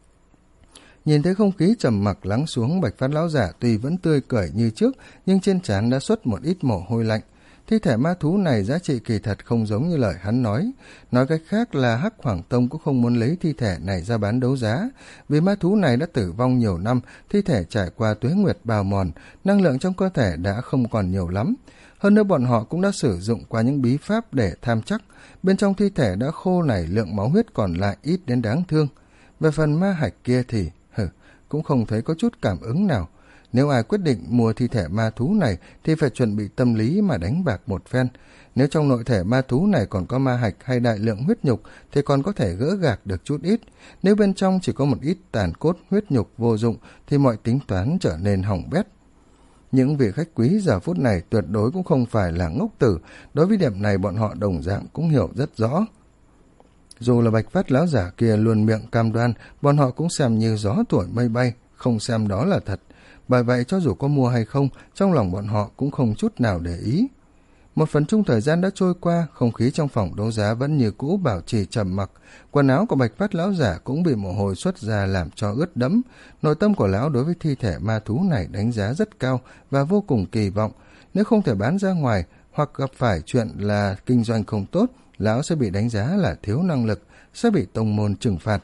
Nhìn thấy không khí trầm mặc lắng xuống, Bạch Phát lão giả tuy vẫn tươi cười như trước, nhưng trên trán đã xuất một ít mồ hôi lạnh. Thi thể ma thú này giá trị kỳ thật không giống như lời hắn nói. Nói cách khác là Hắc Hoàng Tông cũng không muốn lấy thi thể này ra bán đấu giá. Vì ma thú này đã tử vong nhiều năm, thi thể trải qua tuế nguyệt bào mòn, năng lượng trong cơ thể đã không còn nhiều lắm. Hơn nữa bọn họ cũng đã sử dụng qua những bí pháp để tham chắc. Bên trong thi thể đã khô này lượng máu huyết còn lại ít đến đáng thương. Về phần ma hạch kia thì, hừ, cũng không thấy có chút cảm ứng nào. Nếu ai quyết định mua thi thể ma thú này thì phải chuẩn bị tâm lý mà đánh bạc một phen. Nếu trong nội thể ma thú này còn có ma hạch hay đại lượng huyết nhục thì còn có thể gỡ gạc được chút ít. Nếu bên trong chỉ có một ít tàn cốt huyết nhục vô dụng thì mọi tính toán trở nên hỏng bét. Những vị khách quý giờ phút này tuyệt đối cũng không phải là ngốc tử, đối với điểm này bọn họ đồng dạng cũng hiểu rất rõ. Dù là Bạch Phát lão giả kia luôn miệng cam đoan, bọn họ cũng xem như gió thổi mây bay, không xem đó là thật. Bởi vậy cho dù có mua hay không, trong lòng bọn họ cũng không chút nào để ý. Một phần chung thời gian đã trôi qua, không khí trong phòng đấu giá vẫn như cũ bảo trì trầm mặc. Quần áo của Bạch Phát lão giả cũng bị mồ hôi xuất ra làm cho ướt đẫm. Nội tâm của lão đối với thi thể ma thú này đánh giá rất cao và vô cùng kỳ vọng. Nếu không thể bán ra ngoài hoặc gặp phải chuyện là kinh doanh không tốt, lão sẽ bị đánh giá là thiếu năng lực, sẽ bị tông môn trừng phạt.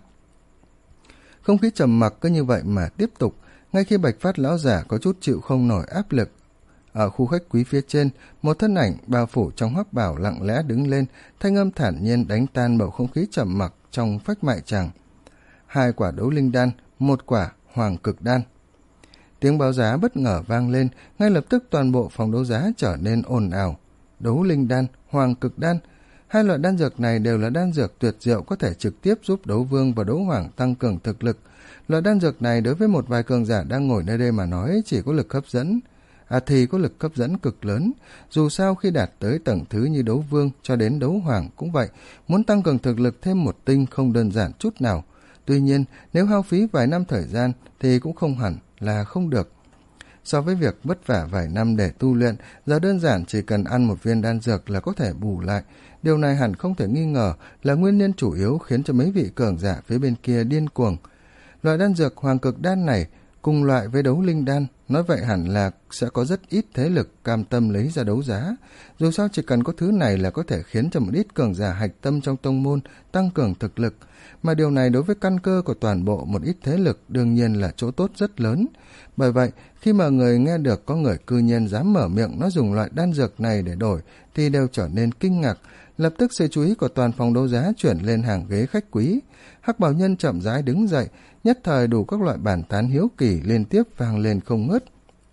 Không khí trầm mặc cứ như vậy mà tiếp tục. Ngay khi Bạch Phát lão giả có chút chịu không nổi áp lực, ở khu khách quý phía trên, một thân ảnh bao phủ trong hắc bào lặng lẽ đứng lên, thanh âm thản nhiên đánh tan bầu không khí trầm mặc trong phách mại chàng. hai quả đấu linh đan, một quả hoàng cực đan. Tiếng báo giá bất ngờ vang lên, ngay lập tức toàn bộ phòng đấu giá trở nên ồn ào. Đấu linh đan, hoàng cực đan, hai loại đan dược này đều là đan dược tuyệt diệu có thể trực tiếp giúp đấu vương và đấu hoàng tăng cường thực lực. Loại đan dược này đối với một vài cường giả đang ngồi nơi đây mà nói chỉ có lực hấp dẫn, à thì có lực hấp dẫn cực lớn. Dù sao khi đạt tới tầng thứ như đấu vương cho đến đấu hoàng cũng vậy, muốn tăng cường thực lực thêm một tinh không đơn giản chút nào. Tuy nhiên, nếu hao phí vài năm thời gian thì cũng không hẳn là không được. So với việc vất vả vài năm để tu luyện, giờ đơn giản chỉ cần ăn một viên đan dược là có thể bù lại. Điều này hẳn không thể nghi ngờ là nguyên nhân chủ yếu khiến cho mấy vị cường giả phía bên kia điên cuồng. Loại đan dược hoàng cực đan này cùng loại với đấu linh đan, nói vậy hẳn là sẽ có rất ít thế lực cam tâm lấy ra đấu giá. Dù sao chỉ cần có thứ này là có thể khiến cho một ít cường giả hạch tâm trong tông môn tăng cường thực lực, mà điều này đối với căn cơ của toàn bộ một ít thế lực đương nhiên là chỗ tốt rất lớn. Bởi vậy, khi mà người nghe được có người cư nhiên dám mở miệng nói dùng loại đan dược này để đổi thì đều trở nên kinh ngạc. Lập tức sự chú ý của toàn phòng đấu giá chuyển lên hàng ghế khách quý. Hắc Bào Nhân chậm rãi đứng dậy, nhất thời đủ các loại bàn tán hiếu kỳ liên tiếp vang lên không ngớt.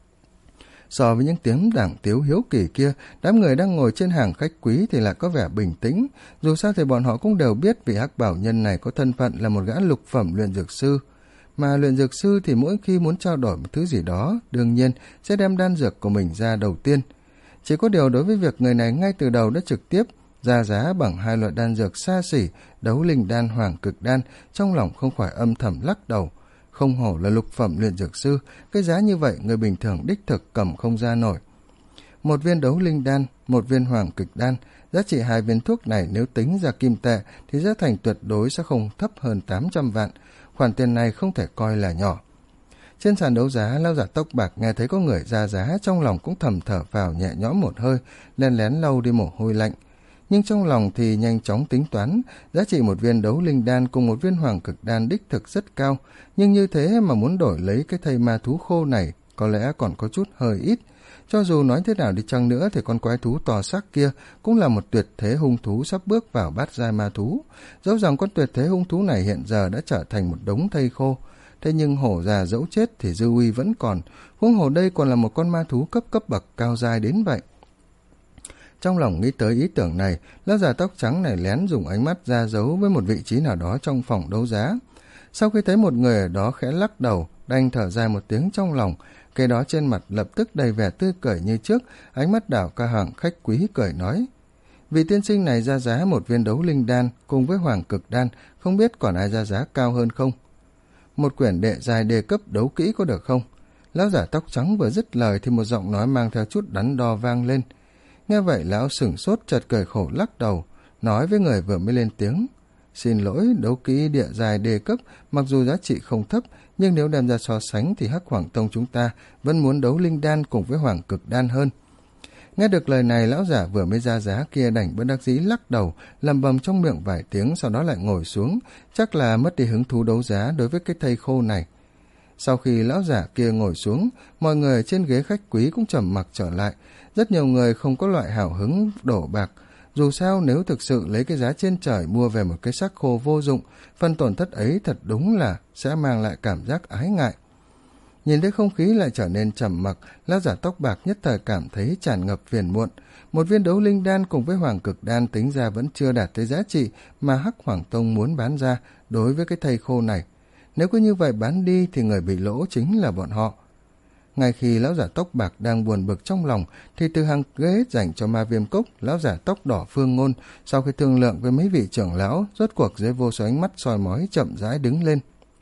So với những tiếng đảng tiếu hiếu kỳ kia, đám người đang ngồi trên hàng khách quý thì lại có vẻ bình tĩnh. Dù sao thì bọn họ cũng đều biết vị Hắc Bảo Nhân này có thân phận là một gã lục phẩm luyện dược sư. Mà luyện dược sư thì mỗi khi muốn trao đổi một thứ gì đó, đương nhiên sẽ đem đan dược của mình ra đầu tiên. Chỉ có điều đối với việc người này ngay từ đầu đã trực tiếp ra giá bằng hai loại đan dược xa xỉ, đấu linh đan, hoàng cực đan, trong lòng không khỏi âm thầm lắc đầu. Không hổ là lục phẩm luyện dược sư, cái giá như vậy người bình thường đích thực cầm không ra nổi. Một viên đấu linh đan, một viên hoàng cực đan, giá trị hai viên thuốc này nếu tính ra kim tệ thì giá thành tuyệt đối sẽ không thấp hơn tám trăm vạn. Khoản tiền này không thể coi là nhỏ. Trên sàn đấu giá, lão giả tóc bạc nghe thấy có người ra giá, trong lòng cũng thầm thở phào nhẹ nhõm một hơi, lén lén lau đi mồ hôi lạnh. Nhưng trong lòng thì nhanh chóng tính toán, giá trị một viên đấu linh đan cùng một viên hoàng cực đan đích thực rất cao, nhưng như thế mà muốn đổi lấy cái thây ma thú khô này có lẽ còn có chút hơi ít. Cho dù nói thế nào đi chăng nữa thì con quái thú to xác kia cũng là một tuyệt thế hung thú sắp bước vào bát giai ma thú. Dẫu rằng con tuyệt thế hung thú này hiện giờ đã trở thành một đống thây khô, thế nhưng hổ già dẫu chết thì dư uy vẫn còn, huống hồ đây còn là một con ma thú cấp cấp bậc cao giai đến vậy. Trong lòng nghĩ tới ý tưởng này, lão già tóc trắng này lén dùng ánh mắt ra dấu với một vị trí nào đó trong phòng đấu giá. Sau khi thấy một người ở đó khẽ lắc đầu, đành thở dài một tiếng trong lòng, cái đó trên mặt lập tức đầy vẻ tươi cười như trước, ánh mắt đảo ca hàng khách quý cười nói: vị tiên sinh này ra giá một viên đấu linh đan cùng với hoàng cực đan, không biết còn ai ra giá cao hơn không? Một quyển đệ dài đề cấp đấu kỹ có được không? Lão giả tóc trắng vừa dứt lời thì một giọng nói mang theo chút đắn đo vang lên. Nghe vậy lão sửng sốt, chợt cười khổ lắc đầu, nói với người vừa mới lên tiếng: xin lỗi, đấu kỹ địa dài đề cấp mặc dù giá trị không thấp, nhưng nếu đem ra so sánh thì Hắc Hoàng Tông chúng ta vẫn muốn đấu linh đan cùng với hoàng cực đan hơn. Nghe được lời này, lão giả vừa mới ra giá kia đành bất đắc dĩ lắc đầu, lầm bầm trong miệng vài tiếng, sau đó lại ngồi xuống, chắc là mất đi hứng thú đấu giá đối với cái thây khô này. Sau khi lão giả kia ngồi xuống, mọi người trên ghế khách quý cũng trầm mặc trở lại. Rất nhiều người không có loại hào hứng đổ bạc. Dù sao nếu thực sự lấy cái giá trên trời mua về một cái xác khô vô dụng, phần tổn thất ấy thật đúng là sẽ mang lại cảm giác ái ngại. Nhìn thấy không khí lại trở nên trầm mặc, lão giả tóc bạc nhất thời cảm thấy tràn ngập phiền muộn. Một viên đấu linh đan cùng với hoàng cực đan tính ra vẫn chưa đạt tới giá trị mà Hắc Hoàng Tông muốn bán ra đối với cái thây khô này. Nếu cứ như vậy bán đi thì người bị lỗ chính là bọn họ. Ngay khi lão giả tóc bạc đang buồn bực trong lòng thì từ hàng ghế dành cho ma viêm cốc, lão giả tóc đỏ Phương Ngôn sau khi thương lượng với mấy vị trưởng lão, rốt cuộc dưới vô số ánh mắt soi mói chậm rãi đứng lên.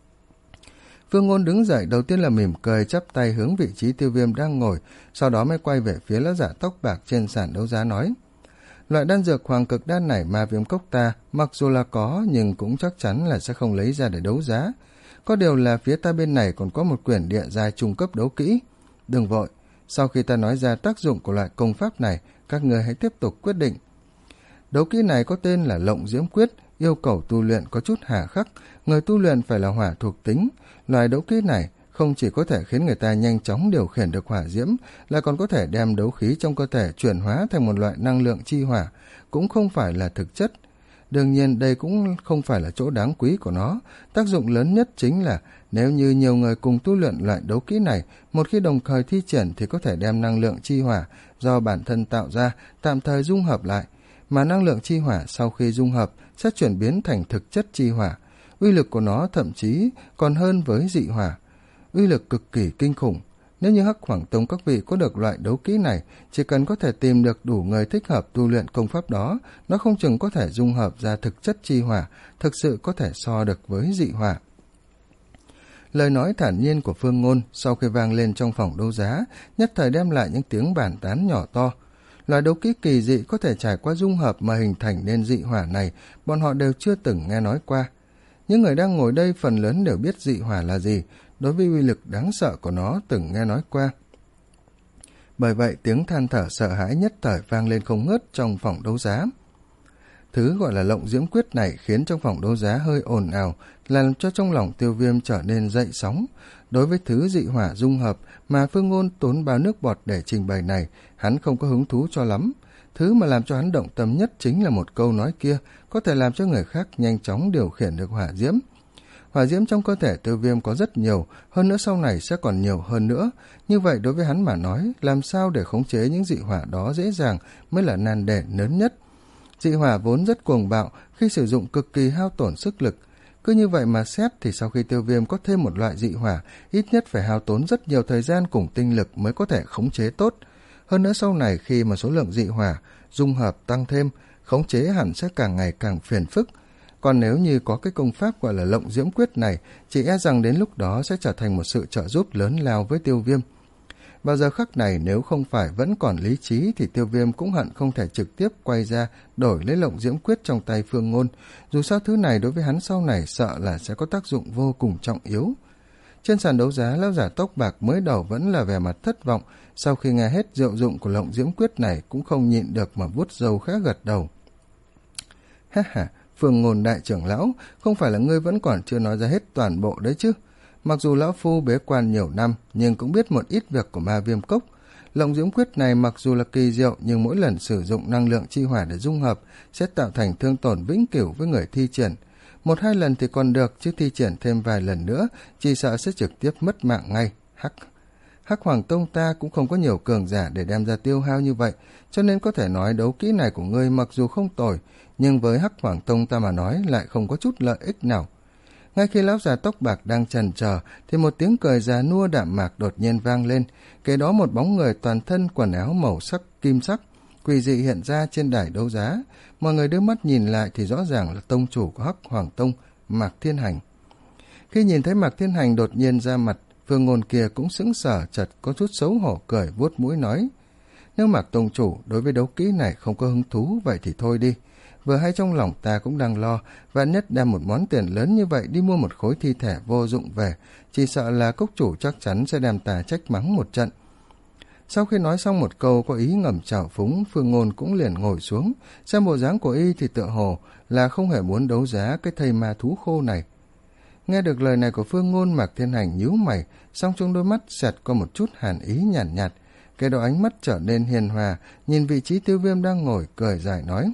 Phương Ngôn đứng dậy, đầu tiên là mỉm cười chắp tay hướng vị trí Tiêu Viêm đang ngồi, sau đó mới quay về phía lão giả tóc bạc trên sàn đấu giá nói: loại đan dược hoàng cực đan này ma viêm cốc ta mặc dù là có nhưng cũng chắc chắn là sẽ không lấy ra để đấu giá. Có điều là phía ta bên này còn có một quyển địa giai trung cấp đấu kỹ. Đừng vội, sau khi ta nói ra tác dụng của loại công pháp này, các người hãy tiếp tục quyết định. Đấu kỹ này có tên là Lộng Diễm Quyết, yêu cầu tu luyện có chút hà khắc, người tu luyện phải là hỏa thuộc tính. Loại đấu kỹ này không chỉ có thể khiến người ta nhanh chóng điều khiển được hỏa diễm, lại còn có thể đem đấu khí trong cơ thể chuyển hóa thành một loại năng lượng chi hỏa, cũng không phải là thực chất. Đương nhiên đây cũng không phải là chỗ đáng quý của nó. Tác dụng lớn nhất chính là nếu như nhiều người cùng tu luyện loại đấu kỹ này, một khi đồng thời thi triển thì có thể đem năng lượng chi hỏa do bản thân tạo ra tạm thời dung hợp lại, mà năng lượng chi hỏa sau khi dung hợp sẽ chuyển biến thành thực chất chi hỏa. Uy lực của nó thậm chí còn hơn với dị hỏa, uy lực cực kỳ kinh khủng. Nếu như Hắc Hoàng Tông các vị có được loại đấu kỹ này, chỉ cần có thể tìm được đủ người thích hợp tu luyện công pháp đó, nó không chừng có thể dung hợp ra thực chất chi hỏa, thực sự có thể so được với dị hỏa. Lời nói thản nhiên của Phương Ngôn sau khi vang lên trong phòng đấu giá, nhất thời đem lại những tiếng bàn tán nhỏ to. Loại đấu kỹ kỳ dị có thể trải qua dung hợp mà hình thành nên dị hỏa này, bọn họ đều chưa từng nghe nói qua. Những người đang ngồi đây phần lớn đều biết dị hỏa là gì, đối với uy lực đáng sợ của nó từng nghe nói qua. Bởi vậy tiếng than thở sợ hãi nhất thời vang lên không ngớt trong phòng đấu giá. Thứ gọi là Lộng Diễm Quyết này khiến trong phòng đấu giá hơi ồn ào, làm cho trong lòng Tiêu Viêm trở nên dậy sóng. Đối với thứ dị hỏa dung hợp mà Phương Ngôn tốn bao nước bọt để trình bày này, hắn không có hứng thú cho lắm. Thứ mà làm cho hắn động tâm nhất chính là một câu nói kia, có thể làm cho người khác nhanh chóng điều khiển được hỏa diễm. Hỏa diễm trong cơ thể Tiêu Viêm có rất nhiều, hơn nữa sau này sẽ còn nhiều hơn nữa. Như vậy đối với hắn mà nói, làm sao để khống chế những dị hỏa đó dễ dàng mới là nan đề lớn nhất. Dị hỏa vốn rất cuồng bạo, khi sử dụng cực kỳ hao tổn sức lực. Cứ như vậy mà xét thì sau khi Tiêu Viêm có thêm một loại dị hỏa, ít nhất phải hao tốn rất nhiều thời gian cùng tinh lực mới có thể khống chế tốt. Hơn nữa sau này khi mà số lượng dị hỏa dung hợp tăng thêm, khống chế hẳn sẽ càng ngày càng phiền phức. Còn nếu như có cái công pháp gọi là Lộng Diễm Quyết này, chỉ e rằng đến lúc đó sẽ trở thành một sự trợ giúp lớn lao với Tiêu Viêm. Vào giờ khắc này nếu không phải vẫn còn lý trí thì Tiêu Viêm cũng hận không thể trực tiếp quay ra đổi lấy Lộng Diễm Quyết trong tay Phương Ngôn. Dù sao thứ này đối với hắn sau này sợ là sẽ có tác dụng vô cùng trọng yếu. Trên sàn đấu giá, lão giả tóc bạc mới đầu vẫn là vẻ mặt thất vọng, sau khi nghe hết diệu dụng của Lộng Diễm Quyết này cũng không nhịn được mà vuốt râu khá gật đầu. Ha ha, Phương Ngôn đại trưởng lão, không phải là ngươi vẫn còn chưa nói ra hết toàn bộ đấy chứ? Mặc dù lão phu bế quan nhiều năm, nhưng cũng biết một ít việc của Ma Viêm Cốc. Lộng Diễm Quyết này mặc dù là kỳ diệu, nhưng mỗi lần sử dụng năng lượng chi hỏa để dung hợp sẽ tạo thành thương tổn vĩnh cửu với người thi triển. Một hai lần thì còn được, chứ thi triển thêm vài lần nữa, chỉ sợ sẽ trực tiếp mất mạng ngay. Hắc Hắc Hoàng Tông ta cũng không có nhiều cường giả để đem ra tiêu hao như vậy, cho nên có thể nói đấu kỹ này của ngươi mặc dù không tồi, nhưng với Hắc Hoàng Tông ta mà nói lại không có chút lợi ích nào. Ngay khi lão già tóc bạc đang chần chờ thì một tiếng cười già nua đạm mạc đột nhiên vang lên, kế đó một bóng người toàn thân quần áo màu sắc kim sắc quỷ dị hiện ra trên đài đấu giá. Mọi người đưa mắt nhìn lại thì rõ ràng là tông chủ của Hắc Hoàng Tông, Mạc Thiên Hành. Khi nhìn thấy Mạc Thiên Hành đột nhiên ra mặt, Phương Ngôn kia cũng sững sờ, chợt có chút xấu hổ cười vuốt mũi nói: nếu Mạc tông chủ đối với đấu kỹ này không có hứng thú, vậy thì thôi đi. Vừa hay trong lòng ta cũng đang lo, vạn nhất đem một món tiền lớn như vậy đi mua một khối thi thể vô dụng về, chỉ sợ là cốc chủ chắc chắn sẽ đem ta trách mắng một trận. Sau khi nói xong một câu có ý ngầm trào phúng, Phương Ngôn cũng liền ngồi xuống, xem bộ dáng của y thì tựa hồ là không hề muốn đấu giá cái thây ma thú khô này. Nghe được lời này của Phương Ngôn, Mạc Thiên Hành nhíu mày, song trong đôi mắt xẹt qua một chút hàn ý nhàn nhạt, nhạt, cái đó ánh mắt trở nên hiền hòa, nhìn vị trí Tiêu Viêm đang ngồi cười dài nói: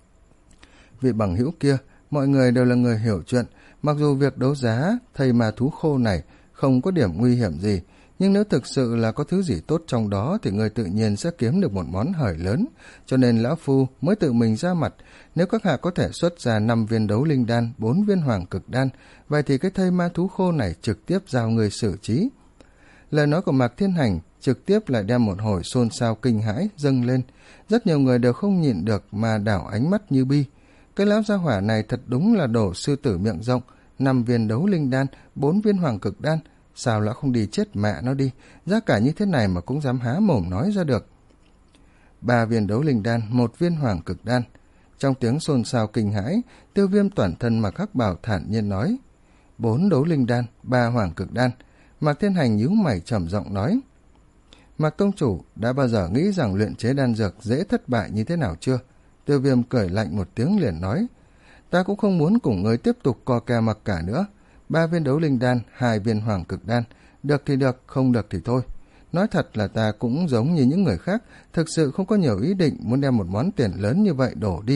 vị bằng hữu kia, mọi người đều là người hiểu chuyện, mặc dù việc đấu giá thây ma thú khô này không có điểm nguy hiểm gì, nhưng nếu thực sự là có thứ gì tốt trong đó thì người tự nhiên sẽ kiếm được một món hời lớn, cho nên lão phu mới tự mình ra mặt. Nếu các hạ có thể xuất ra năm viên đấu linh đan, bốn viên hoàng cực đan, vậy thì cái thây ma thú khô này trực tiếp giao người xử trí. Lời nói của Mạc Thiên Hành trực tiếp lại đem một hồi xôn xao kinh hãi dâng lên, rất nhiều người đều không nhịn được mà đảo ánh mắt như bi. Cái lão gia hỏa này thật đúng là đổ sư tử miệng rộng, năm viên đấu linh đan, bốn viên hoàng cực đan, sao lão không đi chết mẹ nó đi, giá cả như thế này mà cũng dám há mồm nói ra được. Ba viên đấu linh đan, một viên hoàng cực đan. Trong tiếng xôn xao kinh hãi, Tiêu Viêm toàn thân mặc hắc bào thản nhiên nói: bốn đấu linh đan, ba hoàng cực đan. Mạc Thiên Hành nhíu mày trầm giọng nói: Mạc tông chủ đã bao giờ nghĩ rằng luyện chế đan dược dễ thất bại như thế nào chưa? Tiêu Viêm cười lạnh một tiếng liền nói: ta cũng không muốn cùng ngươi tiếp tục co kè mặc cả nữa. Ba viên đấu linh đan, hai viên hoàng cực đan, được thì được, không được thì thôi. Nói thật là ta cũng giống như những người khác, thực sự không có nhiều ý định muốn đem một món tiền lớn như vậy đổ đi.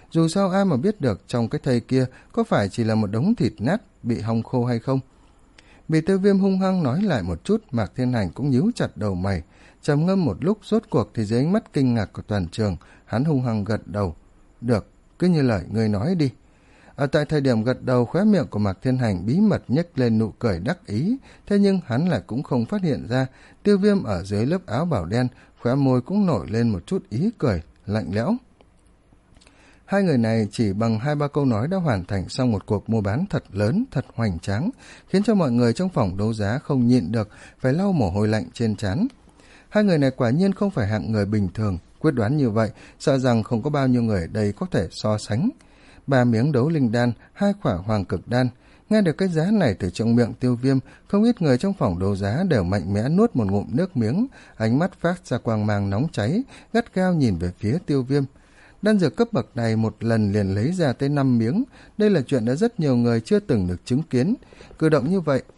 Dù sao ai mà biết được trong cái thây kia có phải chỉ là một đống thịt nát bị hong khô hay không. Bị Tiêu Viêm hung hăng nói lại một chút, Mạc Thiên Hành cũng nhíu chặt đầu mày, trầm ngâm một lúc, rốt cuộc thì dưới ánh mắt kinh ngạc của toàn trường, hắn hung hăng gật đầu. Được, cứ như lời ngươi nói đi. Ở tại thời điểm gật đầu, khóe miệng của Mạc Thiên Hành bí mật nhếch lên nụ cười đắc ý, thế nhưng hắn lại cũng không phát hiện ra Tiêu Viêm ở dưới lớp áo bào đen, khóe môi cũng nổi lên một chút ý cười lạnh lẽo. Hai người này chỉ bằng hai ba câu nói đã hoàn thành xong một cuộc mua bán thật lớn, thật hoành tráng, khiến cho mọi người trong phòng đấu giá không nhịn được phải lau mồ hôi lạnh trên trán. Hai người này quả nhiên không phải hạng người bình thường, quyết đoán như vậy, sợ rằng không có bao nhiêu người ở đây có thể so sánh. Ba miếng đấu linh đan, hai quả hoàng cực đan. Nghe được cái giá này từ trong miệng Tiêu Viêm, không ít người trong phòng đấu giá đều mạnh mẽ nuốt một ngụm nước miếng, ánh mắt phát ra quang mang nóng cháy, gắt gao nhìn về phía Tiêu Viêm. Đan dược cấp bậc này một lần liền lấy ra tới năm miếng, đây là chuyện đã rất nhiều người chưa từng được chứng kiến. Cử động như vậy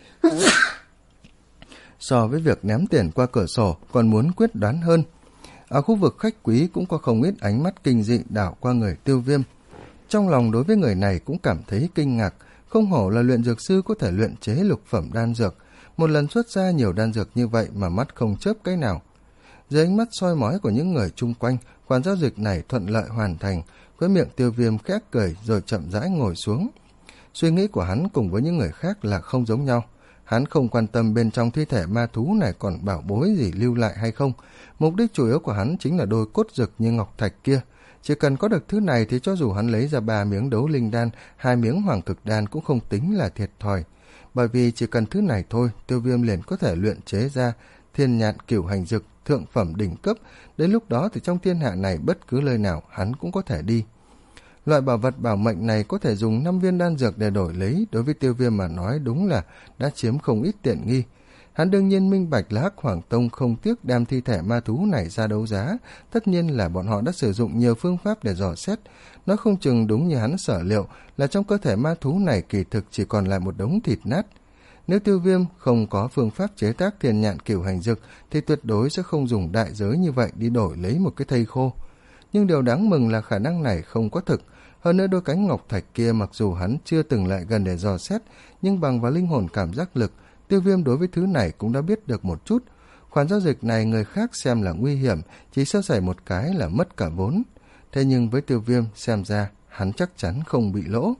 so với việc ném tiền qua cửa sổ còn muốn quyết đoán hơn. Ở khu vực khách quý cũng có không ít ánh mắt kinh dị đảo qua người Tiêu Viêm. Trong lòng đối với người này cũng cảm thấy kinh ngạc, không hổ là luyện dược sư có thể luyện chế lục phẩm đan dược, một lần xuất ra nhiều đan dược như vậy mà mắt không chớp cái nào. Dưới ánh mắt soi mói của những người chung quanh, khoản giao dịch này thuận lợi hoàn thành, khóe miệng Tiêu Viêm khẽ cười rồi chậm rãi ngồi xuống. Suy nghĩ của hắn cùng với những người khác là không giống nhau. Hắn không quan tâm bên trong thi thể ma thú này còn bảo bối gì lưu lại hay không. Mục đích chủ yếu của hắn chính là đôi cốt dực như ngọc thạch kia. Chỉ cần có được thứ này thì cho dù hắn lấy ra ba miếng đấu linh đan, hai miếng hoàng cực đan cũng không tính là thiệt thòi. Bởi vì chỉ cần thứ này thôi, Tiêu Viêm liền có thể luyện chế ra thiên nhạn cửu hành dực, thượng phẩm đỉnh cấp. Đến lúc đó thì trong thiên hạ này bất cứ nơi nào hắn cũng có thể đi. Loại bảo vật bảo mệnh này có thể dùng năm viên đan dược để đổi lấy, đối với Tiêu Viêm mà nói đúng là đã chiếm không ít tiện nghi. Hắn đương nhiên minh bạch là Hắc Hoàng Tông không tiếc đem thi thể ma thú này ra đấu giá, tất nhiên là bọn họ đã sử dụng nhiều phương pháp để dò xét. Nó không chừng đúng như hắn sở liệu là trong cơ thể ma thú này kỳ thực chỉ còn lại một đống thịt nát. Nếu Tiêu Viêm không có phương pháp chế tác thiên nhạn cửu hành dực thì tuyệt đối sẽ không dùng đại giới như vậy đi đổi lấy một cái thây khô. Nhưng điều đáng mừng là khả năng này không có thực. Hơn nữa đôi cánh ngọc thạch kia mặc dù hắn chưa từng lại gần để dò xét, nhưng bằng vào linh hồn cảm giác lực, Tiêu Viêm đối với thứ này cũng đã biết được một chút. Khoản giao dịch này người khác xem là nguy hiểm, chỉ sơ sẩy một cái là mất cả vốn. Thế nhưng với Tiêu Viêm xem ra hắn chắc chắn không bị lỗ.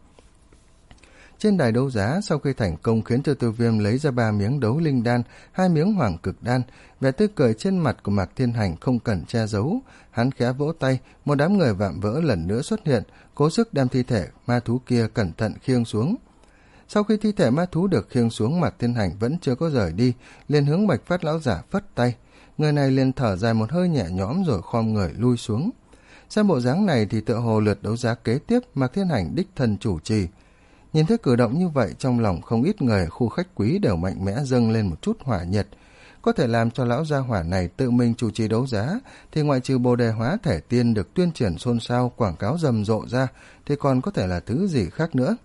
Trên đài đấu giá, sau khi thành công khiến cho Tiêu Viêm lấy ra ba miếng đấu linh đan, hai miếng hoàng cực đan, vẻ tươi cười trên mặt của Mạc Thiên Hành không cần che giấu. Hắn khẽ vỗ tay, một đám người vạm vỡ lần nữa xuất hiện, cố sức đem thi thể ma thú kia cẩn thận khiêng xuống. Sau khi thi thể ma thú được khiêng xuống, Mạc Thiên Hành vẫn chưa có rời đi, liền hướng Bạch Phát lão giả phất tay. Người này liền thở dài một hơi nhẹ nhõm rồi khom người lui xuống. Xem bộ dáng này thì tựa hồ lượt đấu giá kế tiếp Mạc Thiên Hành đích thân chủ trì. Nhìn thấy cử động như vậy, trong lòng không ít người ở khu khách quý đều mạnh mẽ dâng lên một chút hỏa nhiệt. Có thể làm cho lão gia hỏa này tự mình chủ trì đấu giá, thì ngoại trừ bồ đề hóa thể tiên được tuyên truyền xôn xao, quảng cáo rầm rộ ra, thì còn có thể là thứ gì khác nữa.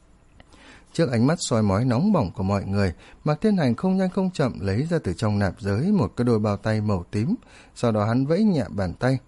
Trước ánh mắt soi mói nóng bỏng của mọi người, Mạc Thiên Hành không nhanh không chậm lấy ra từ trong nạp giới một cái đôi bao tay màu tím, sau đó hắn vẫy nhẹ bàn tay.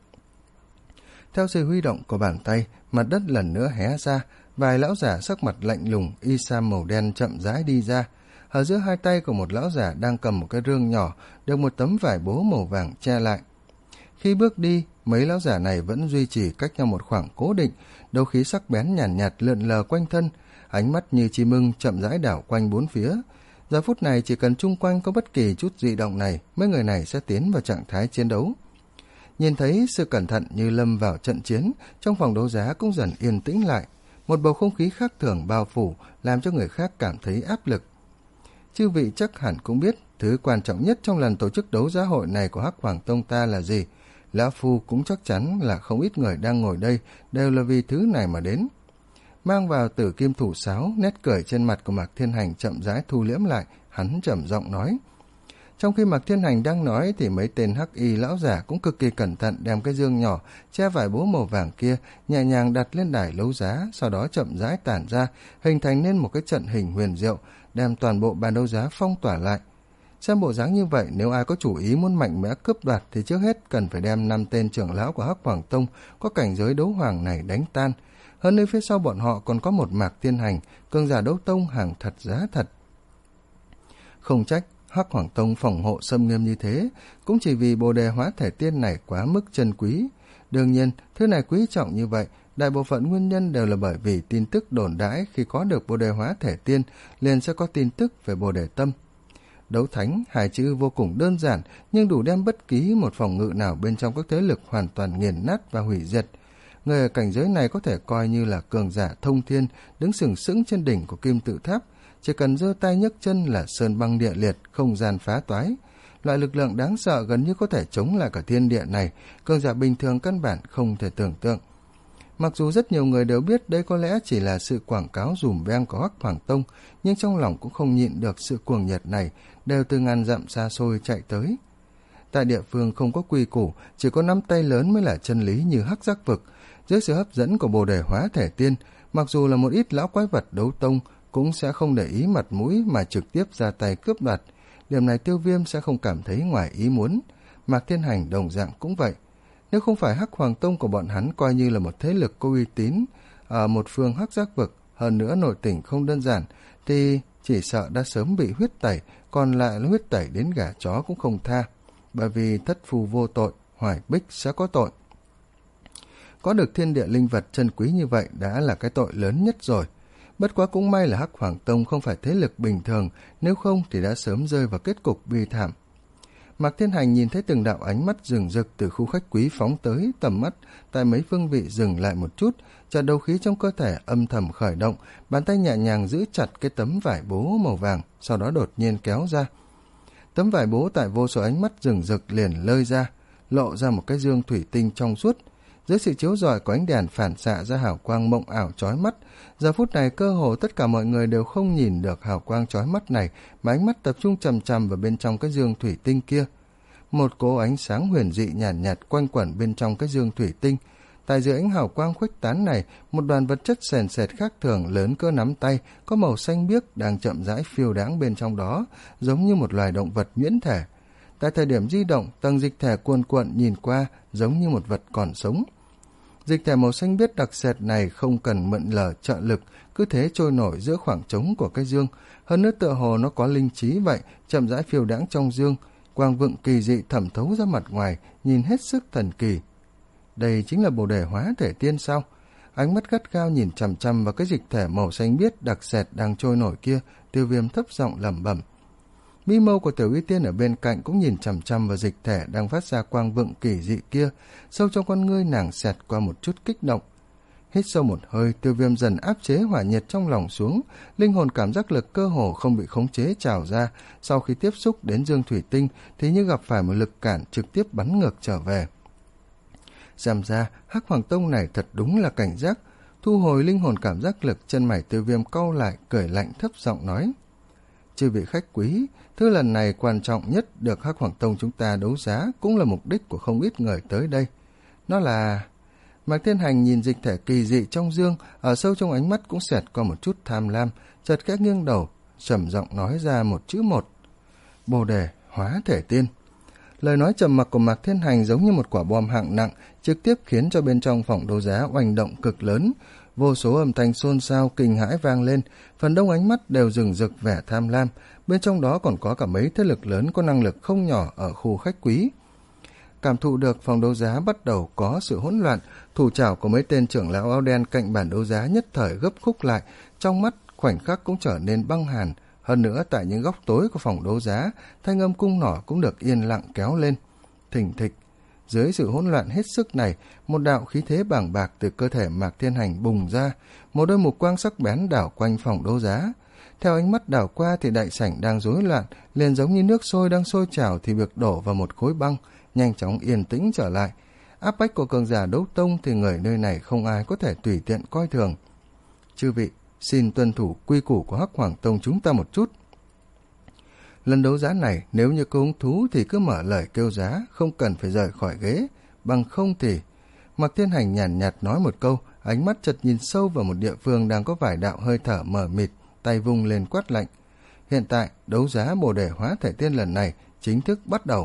Theo sự huy động của bàn tay, mặt đất lần nữa hé ra, vài lão giả sắc mặt lạnh lùng, y sam màu đen chậm rãi đi ra. Ở giữa hai tay của một lão giả đang cầm một cái rương nhỏ, được một tấm vải bố màu vàng che lại. Khi bước đi, mấy lão giả này vẫn duy trì cách nhau một khoảng cố định, đấu khí sắc bén nhàn nhạt, nhạt lượn lờ quanh thân, ánh mắt như chim ưng chậm rãi đảo quanh bốn phía. Giờ phút này chỉ cần chung quanh có bất kỳ chút dị động này, mấy người này sẽ tiến vào trạng thái chiến đấu. Nhìn thấy sự cẩn thận như lâm vào trận chiến, trong phòng đấu giá cũng dần yên tĩnh lại. Một bầu không khí khác thường bao phủ, làm cho người khác cảm thấy áp lực. Chư vị chắc hẳn cũng biết, thứ quan trọng nhất trong lần tổ chức đấu giá hội này của Hắc Hoàng Tông ta là gì. Lão Phu cũng chắc chắn là không ít người đang ngồi đây đều là vì thứ này mà đến. Mang vào tử kim thủ sáo, nét cười trên mặt của Mạc Thiên Hành chậm rãi thu liễm lại, hắn trầm giọng nói. Trong khi Mạc Thiên Hành đang nói thì mấy tên hắc y lão giả cũng cực kỳ cẩn thận đem cái dương nhỏ che vải bố màu vàng kia nhẹ nhàng đặt lên đài đấu giá, sau đó chậm rãi tản ra, hình thành nên một cái trận hình huyền diệu, đem toàn bộ bàn đấu giá phong tỏa lại. Xem bộ dáng như vậy, nếu ai có chủ ý muốn mạnh mẽ cướp đoạt thì trước hết cần phải đem năm tên trưởng lão của Hắc Hoàng Tông có cảnh giới đấu hoàng này đánh tan. Hơn nữa phía sau bọn họ còn có một Mạc Thiên Hành, cường giả đấu tông hàng thật giá thật. Không trách Hắc Hoàng Tông phòng hộ xâm nghiêm như thế, cũng chỉ vì bồ đề hóa thể tiên này quá mức chân quý. Đương nhiên, thứ này quý trọng như vậy, đại bộ phận nguyên nhân đều là bởi vì tin tức đồn đãi khi có được bồ đề hóa thể tiên, liền sẽ có tin tức về bồ đề tâm. Đấu thánh, hai chữ vô cùng đơn giản, nhưng đủ đem bất kỳ một phòng ngự nào bên trong các thế lực hoàn toàn nghiền nát và hủy diệt. Người ở cảnh giới này có thể coi như là cường giả thông thiên, đứng sừng sững trên đỉnh của kim tự tháp, chỉ cần giơ tay nhấc chân là sơn băng địa liệt, không gian phá toái. Loại lực lượng đáng sợ gần như có thể chống lại cả thiên địa này, cường giả bình thường căn bản không thể tưởng tượng. Mặc dù rất nhiều người đều biết đây có lẽ chỉ là sự quảng cáo dùm beng của Hắc Hoàng Tông, nhưng trong lòng cũng không nhịn được sự cuồng nhiệt này, đều từ ngàn dặm xa xôi chạy tới. Tại địa phương không có quy củ, chỉ có nắm tay lớn mới là chân lý như Hắc Giác Vực. Dưới sự hấp dẫn của bồ đề hóa thể tiên, mặc dù là một ít lão quái vật đấu tông, cũng sẽ không để ý mặt mũi mà trực tiếp ra tay cướp đoạt. Điểm này Tiêu Viêm sẽ không cảm thấy ngoài ý muốn. Mạc Thiên Hành đồng dạng cũng vậy. Nếu không phải Hắc Hoàng Tông của bọn hắn coi như là một thế lực có uy tín ở một phương Hắc Giác Vực, hơn nữa nội tình không đơn giản, thì chỉ sợ đã sớm bị huyết tẩy, còn lại là huyết tẩy đến gà chó cũng không tha. Bởi vì thất phù vô tội, Hoài Bích sẽ có tội. Có được thiên địa linh vật chân quý như vậy đã là cái tội lớn nhất rồi. Bất quá cũng may là Hắc Hoàng Tông không phải thế lực bình thường, nếu không thì đã sớm rơi vào kết cục bi thảm. Mạc Thiên Hành nhìn thấy từng đạo ánh mắt rừng rực từ khu khách quý phóng tới, tầm mắt tại mấy phương vị dừng lại một chút, chợt đấu khí trong cơ thể âm thầm khởi động, bàn tay nhẹ nhàng giữ chặt cái tấm vải bố màu vàng, sau đó đột nhiên kéo ra. Tấm vải bố tại vô số ánh mắt rừng rực liền lơi ra, lộ ra một cái dương thủy tinh trong suốt. Dưới sự chiếu rọi của ánh đèn phản xạ ra hào quang mộng ảo chói mắt. Giờ phút này cơ hồ tất cả mọi người đều không nhìn được hào quang chói mắt này, mà ánh mắt tập trung chằm chằm vào bên trong cái dương thủy tinh kia. Một cỗ ánh sáng huyền dị nhàn nhạt, nhạt quanh quẩn bên trong cái dương thủy tinh. Tại dưới ánh hào quang khuếch tán này, một đoàn vật chất sền sệt khác thường lớn cỡ nắm tay, có màu xanh biếc đang chậm rãi phiêu đãng bên trong đó, giống như một loài động vật nhuyễn thể. Tại thời điểm di động, tầng dịch thể cuồn cuộn nhìn qua giống như một vật còn sống. Dịch thể màu xanh biếc đặc sệt này không cần mượn lờ trợ lực, cứ thế trôi nổi giữa khoảng trống của cái dương. Hơn nữa tựa hồ nó có linh trí vậy, chậm rãi phiêu đãng trong dương, quang vựng kỳ dị thẩm thấu ra mặt ngoài, nhìn hết sức thần kỳ. Đây chính là bồ đề hóa thể tiên sao? Ánh mắt gắt gao nhìn chằm chằm vào cái dịch thể màu xanh biếc đặc sệt đang trôi nổi kia, Tiêu Viêm thấp giọng lẩm bẩm. Mi mâu của Tiểu Y Tiên ở bên cạnh cũng nhìn chằm chằm vào dịch thể đang phát ra quang vựng kỳ dị kia, sâu trong con ngươi nàng xẹt qua một chút kích động. Hít sâu một hơi, Tiêu Viêm dần áp chế hỏa nhiệt trong lòng xuống, linh hồn cảm giác lực cơ hồ không bị khống chế trào ra, sau khi tiếp xúc đến dương thủy tinh thì như gặp phải một lực cản trực tiếp bắn ngược trở về. Xem ra, Hắc Hoàng Tông này thật đúng là cảnh giác. Thu hồi linh hồn cảm giác lực, chân mày Tiêu Viêm cau lại, cười lạnh thấp giọng nói. Chư vị khách quý, thứ lần này quan trọng nhất được Hắc Hoàng Tông chúng ta đấu giá, cũng là mục đích của không ít người tới đây. Nó là... Mạc Thiên Hành nhìn dịch thể kỳ dị trong dương, ở sâu trong ánh mắt cũng xẹt qua một chút tham lam, chợt khẽ nghiêng đầu, trầm giọng nói ra một chữ một. Bồ đề hóa thể tiên. Lời nói trầm mặc của Mạc Thiên Hành giống như một quả bom hạng nặng, trực tiếp khiến cho bên trong phòng đấu giá oanh động cực lớn. Vô số âm thanh xôn xao kinh hãi vang lên, phần đông ánh mắt đều rừng rực vẻ tham lam, bên trong đó còn có cả mấy thế lực lớn có năng lực không nhỏ ở khu khách quý. Cảm thụ được phòng đấu giá bắt đầu có sự hỗn loạn, thủ trảo của mấy tên trưởng lão áo đen cạnh bàn đấu giá nhất thời gấp khúc lại, trong mắt khoảnh khắc cũng trở nên băng hàn. Hơn nữa tại những góc tối của phòng đấu giá, thanh âm cung nỏ cũng được yên lặng kéo lên. Thình thịch, dưới sự hỗn loạn hết sức này, một đạo khí thế bàng bạc từ cơ thể Mạc Thiên Hành bùng ra, một đôi mục quang sắc bén đảo quanh phòng đấu giá. Theo ánh mắt đảo qua thì đại sảnh đang rối loạn, liền giống như nước sôi đang sôi trào thì việc đổ vào một khối băng, nhanh chóng yên tĩnh trở lại. Áp bách của cường giả đấu tông thì người nơi này không ai có thể tùy tiện coi thường. Chư vị, xin tuân thủ quy củ của Hắc Hoàng Tông chúng ta một chút. Lần đấu giá này, nếu như có hứng thú thì cứ mở lời kêu giá, không cần phải rời khỏi ghế, bằng không thì... Mạc Thiên Hành nhàn nhạt, nhạt nói một câu, ánh mắt chợt nhìn sâu vào một địa phương đang có vài đạo hơi thở mờ mịt, tay vung lên quát lạnh. hiện tại đấu giá Bồ Đề Hóa Thể Tiên lần này chính thức bắt đầu.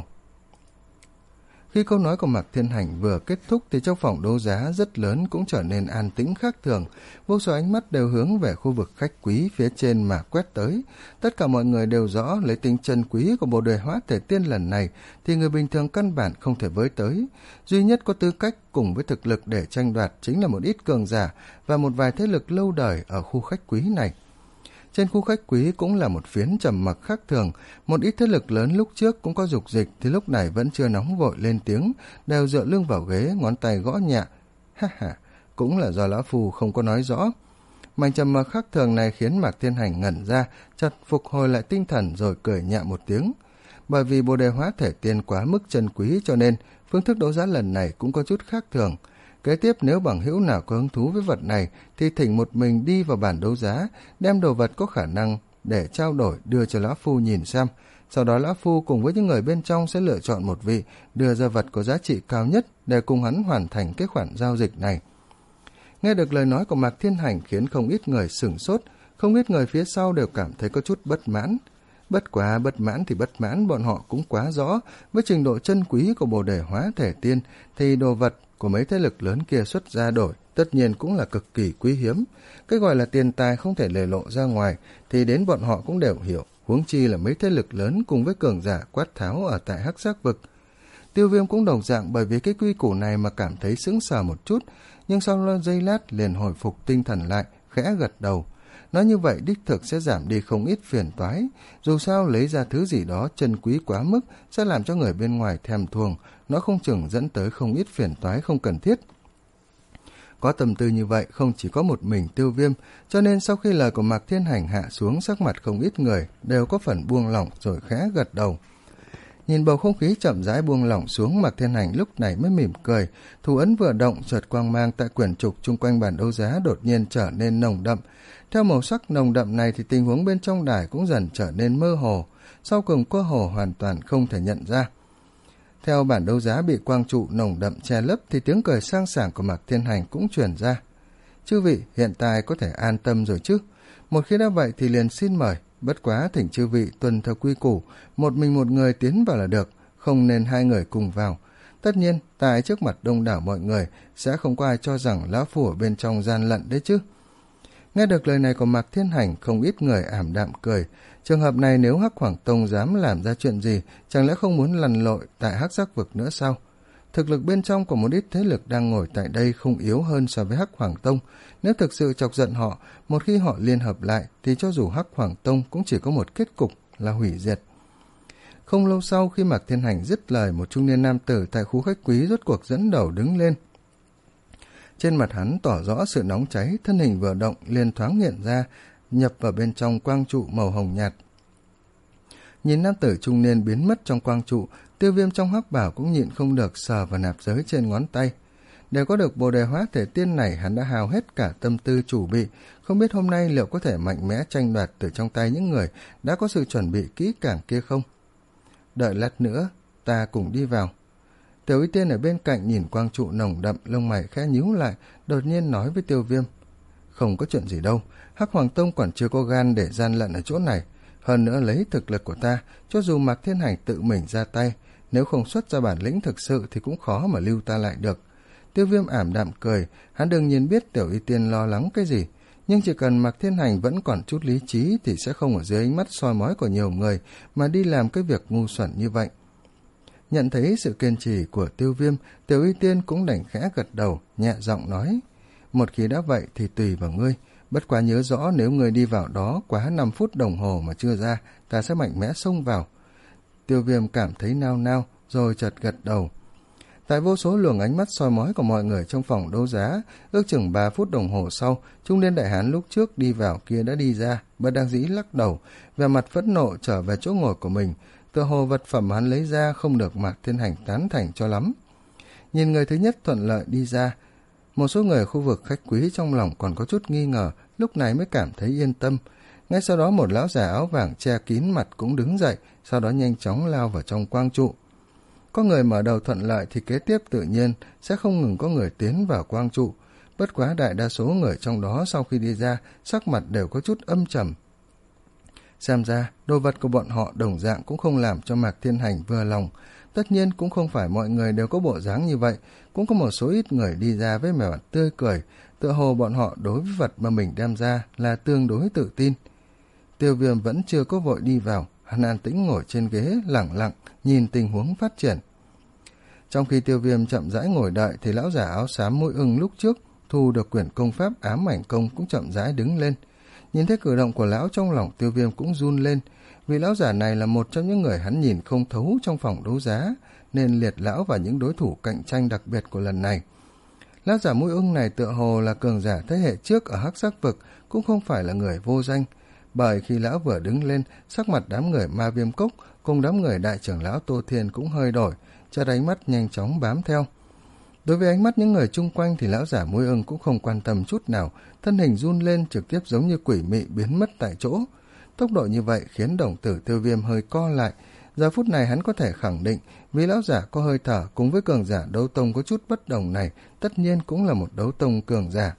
Khi câu nói của Mạc Thiên Hành vừa kết thúc thì trong phòng đấu giá rất lớn cũng trở nên an tĩnh khác thường, vô số ánh mắt đều hướng về khu vực khách quý phía trên mà quét tới. Tất cả mọi người đều rõ lấy tính chân quý của Bồ Đề Hóa Thể Tiên lần này thì người bình thường căn bản không thể với tới. Duy nhất có tư cách cùng với thực lực để tranh đoạt chính là một ít cường giả và một vài thế lực lâu đời ở khu khách quý này. Trên khu khách quý cũng là một phiến trầm mặc khác thường, một ít thế lực lớn lúc trước cũng có dục dịch thì lúc này vẫn chưa nóng vội lên tiếng, đều dựa lưng vào ghế, ngón tay gõ nhẹ. Ha ha, cũng là do lão phu không có nói rõ. Màn trầm mặc khác thường này khiến Mạc Thiên Hành ngẩn ra, chợt phục hồi lại tinh thần rồi cười nhẹ một tiếng. Bởi vì Bồ Đề Hóa Thể Tiên quá mức chân quý cho nên phương thức đấu giá lần này cũng có chút khác thường. Kế tiếp nếu bằng hữu nào có hứng thú với vật này thì thỉnh một mình đi vào bản đấu giá, đem đồ vật có khả năng để trao đổi đưa cho lão phu nhìn xem. Sau đó lão phu cùng với những người bên trong sẽ lựa chọn một vị, đưa ra vật có giá trị cao nhất để cùng hắn hoàn thành cái khoản giao dịch này. Nghe được lời nói của Mạc Thiên Hành khiến không ít người sửng sốt, không ít người phía sau đều cảm thấy có chút bất mãn. Bất quá bất mãn thì bất mãn, bọn họ cũng quá rõ, với trình độ chân quý của Bồ Đề Hóa Thể Tiên thì đồ vật của mấy thế lực lớn kia xuất ra đổi tất nhiên cũng là cực kỳ quý hiếm. Cái gọi là tiền tài không thể lề lộ ra ngoài thì đến bọn họ cũng đều hiểu, huống chi là mấy thế lực lớn cùng với cường giả quát tháo ở tại Hắc Giác Vực. Tiêu Viêm cũng đồng dạng bởi vì cái quy củ này mà cảm thấy sững sờ một chút, nhưng sau giây lát liền hồi phục tinh thần lại, khẽ gật đầu. Nói như vậy đích thực sẽ giảm đi không ít phiền toái, dù sao lấy ra thứ gì đó chân quý quá mức sẽ làm cho người bên ngoài thèm thuồng, nó không chừng dẫn tới không ít phiền toái không cần thiết. Có tâm tư như vậy không chỉ có một mình Tiêu Viêm, cho nên sau khi lời của Mạc Thiên Hành hạ xuống, sắc mặt không ít người đều có phần buông lỏng rồi khẽ gật đầu. Nhìn bầu không khí chậm rãi buông lỏng xuống, Mạc Thiên Hành lúc này mới mỉm cười, thủ ấn vừa động, chợt quang mang tại quyển trục chung quanh bản đấu giá đột nhiên trở nên nồng đậm. Theo màu sắc nồng đậm này thì tình huống bên trong đài cũng dần trở nên mơ hồ, sau cùng cơ hồ hoàn toàn không thể nhận ra. Theo bản đấu giá bị quang trụ nồng đậm che lấp thì tiếng cười sang sảng của Mạc Thiên Hành cũng truyền ra. Chư vị hiện tại có thể an tâm rồi chứ? Một khi đã vậy thì liền xin mời, bất quá thỉnh chư vị tuân theo quy củ, một mình một người tiến vào là được, không nên hai người cùng vào. Tất nhiên, tại trước mặt đông đảo mọi người sẽ không có ai cho rằng lão phu ở bên trong gian lận đấy chứ. Nghe được lời này của Mạc Thiên Hành, không ít người ảm đạm cười. Trường hợp này nếu Hắc Hoàng Tông dám làm ra chuyện gì, chẳng lẽ không muốn lằn lội tại Hắc Giác Vực nữa sao? Thực lực bên trong của một ít thế lực đang ngồi tại đây không yếu hơn so với Hắc Hoàng Tông. Nếu thực sự chọc giận họ, một khi họ liên hợp lại thì cho dù Hắc Hoàng Tông cũng chỉ có một kết cục là hủy diệt. Không lâu sau khi Mạc Thiên Hành dứt lời, một trung niên nam tử tại khu khách quý rốt cuộc dẫn đầu đứng lên. Trên mặt hắn tỏ rõ sự nóng cháy, thân hình vừa động liền thoáng hiện ra, nhập vào bên trong quang trụ màu hồng nhạt. Nhìn nam tử trung niên biến mất trong quang trụ, Tiêu Viêm trong hắc bảo cũng nhịn không được sờ vào nạp giới trên ngón tay. Để có được Bồ Đề Hóa Thể Tiên này, hắn đã hao hết cả tâm tư chủ bị, không biết hôm nay liệu có thể mạnh mẽ tranh đoạt từ trong tay những người đã có sự chuẩn bị kỹ càng kia không? Đợi lát nữa, ta cùng đi vào. Tiểu Y Tiên ở bên cạnh nhìn quang trụ nồng đậm, lông mày khẽ nhíu lại, đột nhiên nói với Tiêu Viêm. Không có chuyện gì đâu, Hắc Hoàng Tông còn chưa có gan để gian lận ở chỗ này. Hơn nữa lấy thực lực của ta, cho dù Mạc Thiên Hành tự mình ra tay, nếu không xuất ra bản lĩnh thực sự thì cũng khó mà lưu ta lại được. Tiêu Viêm ảm đạm cười, hắn đương nhiên biết Tiểu Y Tiên lo lắng cái gì, nhưng chỉ cần Mạc Thiên Hành vẫn còn chút lý trí thì sẽ không ở dưới ánh mắt soi mói của nhiều người mà đi làm cái việc ngu xuẩn như vậy. Nhận thấy sự kiên trì của Tiêu Viêm, Tiểu Y Tiên cũng đành khẽ gật đầu, nhẹ giọng nói. Một khi đã vậy thì tùy vào ngươi, bất quá nhớ rõ nếu ngươi đi vào đó quá năm phút đồng hồ mà chưa ra, ta sẽ mạnh mẽ xông vào. Tiêu Viêm cảm thấy nao nao, rồi chợt gật đầu. Tại vô số luồng ánh mắt soi mói của mọi người trong phòng đấu giá, ước chừng ba phút đồng hồ sau, trung niên đại hán lúc trước đi vào kia đã đi ra, bất đắc dĩ lắc đầu, vẻ mặt phẫn nộ trở về chỗ ngồi của mình. Tựa hồ vật phẩm hắn lấy ra không được Mạc Thiên Hành tán thành cho lắm. Nhìn người thứ nhất thuận lợi đi ra, một số người khu vực khách quý trong lòng còn có chút nghi ngờ, lúc này mới cảm thấy yên tâm. Ngay sau đó một lão già áo vàng che kín mặt cũng đứng dậy, sau đó nhanh chóng lao vào trong quang trụ. Có người mở đầu thuận lợi thì kế tiếp tự nhiên sẽ không ngừng có người tiến vào quang trụ. Bất quá đại đa số người trong đó sau khi đi ra, sắc mặt đều có chút âm trầm. Xem ra đồ vật của bọn họ đồng dạng cũng không làm cho Mạc Thiên Hành vừa lòng. Tất nhiên cũng không phải mọi người đều có bộ dáng như vậy, cũng có một số ít người đi ra với vẻ mặt tươi cười, tựa hồ bọn họ đối với vật mà mình đem ra là tương đối tự tin. Tiêu Viêm vẫn chưa có vội đi vào, hắn an tĩnh ngồi trên ghế lẳng lặng nhìn tình huống phát triển. Trong khi Tiêu Viêm chậm rãi ngồi đợi thì lão giả áo xám mũi ưng lúc trước thu được quyển công pháp ám ảnh công cũng chậm rãi đứng lên. Nhìn thấy cử động của lão, trong lòng Tiêu Viêm cũng run lên, vì lão giả này là một trong những người hắn nhìn không thấu trong phòng đấu giá, nên liệt lão vào những đối thủ cạnh tranh đặc biệt của lần này. Lão giả mũi ưng này tựa hồ là cường giả thế hệ trước ở Hắc Sắc Vực, cũng không phải là người vô danh, bởi khi lão vừa đứng lên, sắc mặt đám người Ma Viêm Cốc cùng đám người đại trưởng lão Tô Thiên cũng hơi đổi, chợt ánh mắt nhanh chóng bám theo. Đối với ánh mắt những người chung quanh thì lão giả mũi ưng cũng không quan tâm chút nào, thân hình run lên trực tiếp giống như quỷ mị biến mất tại chỗ. Tốc độ như vậy khiến đồng tử Tiêu Viêm hơi co lại. Giờ phút này hắn có thể khẳng định, vì lão giả có hơi thở cùng với cường giả đấu tông có chút bất đồng này, tất nhiên cũng là một đấu tông cường giả.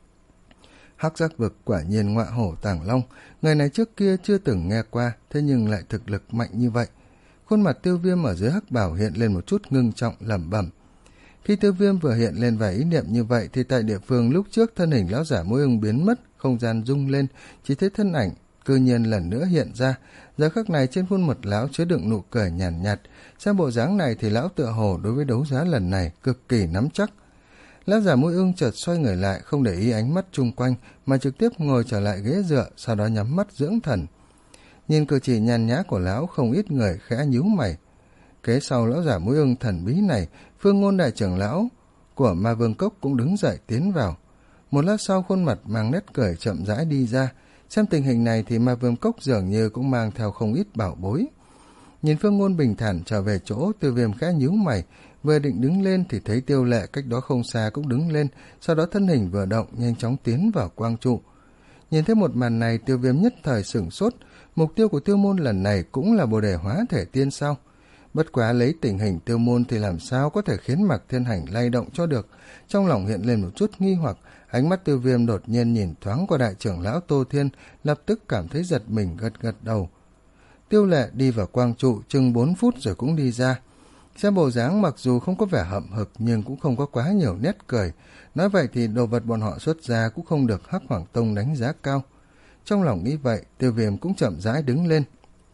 Hắc Giác Vực quả nhiên ngọa hổ tàng long, người này trước kia chưa từng nghe qua, thế nhưng lại thực lực mạnh như vậy. Khuôn mặt Tiêu Viêm ở dưới hắc bảo hiện lên một chút ngưng trọng lẩm bẩm. Khi Tiêu Viêm vừa hiện lên vài ý niệm như vậy thì tại địa phương lúc trước thân hình lão giả mũi ưng biến mất, không gian rung lên, chỉ thấy thân ảnh cư nhiên lần nữa hiện ra. Giờ khắc này trên khuôn mặt lão chứa đựng nụ cười nhàn nhạt, nhạt. Xem bộ dáng này thì lão tựa hồ đối với đấu giá lần này cực kỳ nắm chắc. Lão giả mũi ưng chợt xoay người lại, không để ý ánh mắt chung quanh mà trực tiếp ngồi trở lại ghế dựa, sau đó nhắm mắt dưỡng thần. Nhìn cử chỉ nhàn nhã của lão, không ít người khẽ nhíu mày. Kế sau lão giả mũi ưng thần bí này, Phương Ngôn đại trưởng lão của Ma Vương Cốc cũng đứng dậy tiến vào. Một lát sau, khuôn mặt mang nét cười chậm rãi đi ra. Xem tình hình này thì Ma Vương Cốc dường như cũng mang theo không ít bảo bối. Nhìn Phương Ngôn bình thản trở về chỗ, Tiêu Viêm khẽ nhíu mày, vừa định đứng lên thì thấy Tiêu Lệ cách đó không xa cũng đứng lên, sau đó thân hình vừa động nhanh chóng tiến vào quang trụ. Nhìn thấy một màn này, Tiêu Viêm nhất thời sửng sốt. Mục tiêu của Tiêu Môn lần này cũng là Bồ Đề Hóa Thể Tiên sao? Bất quá lấy tình hình Tiêu Môn thì làm sao có thể khiến Mạc Thiên Hành lay động cho được. Trong lòng hiện lên một chút nghi hoặc, ánh mắt Tiêu Viêm đột nhiên nhìn thoáng qua đại trưởng lão Tô Thiên, lập tức cảm thấy giật mình, gật gật đầu. Tiêu Lệ đi vào quang trụ chừng bốn phút rồi cũng đi ra. Xem bộ dáng mặc dù không có vẻ hậm hực nhưng cũng không có quá nhiều nét cười. Nói vậy thì đồ vật bọn họ xuất ra cũng không được Hắc Hoàng Tông đánh giá cao. Trong lòng nghĩ vậy, Tiêu Viêm cũng chậm rãi đứng lên.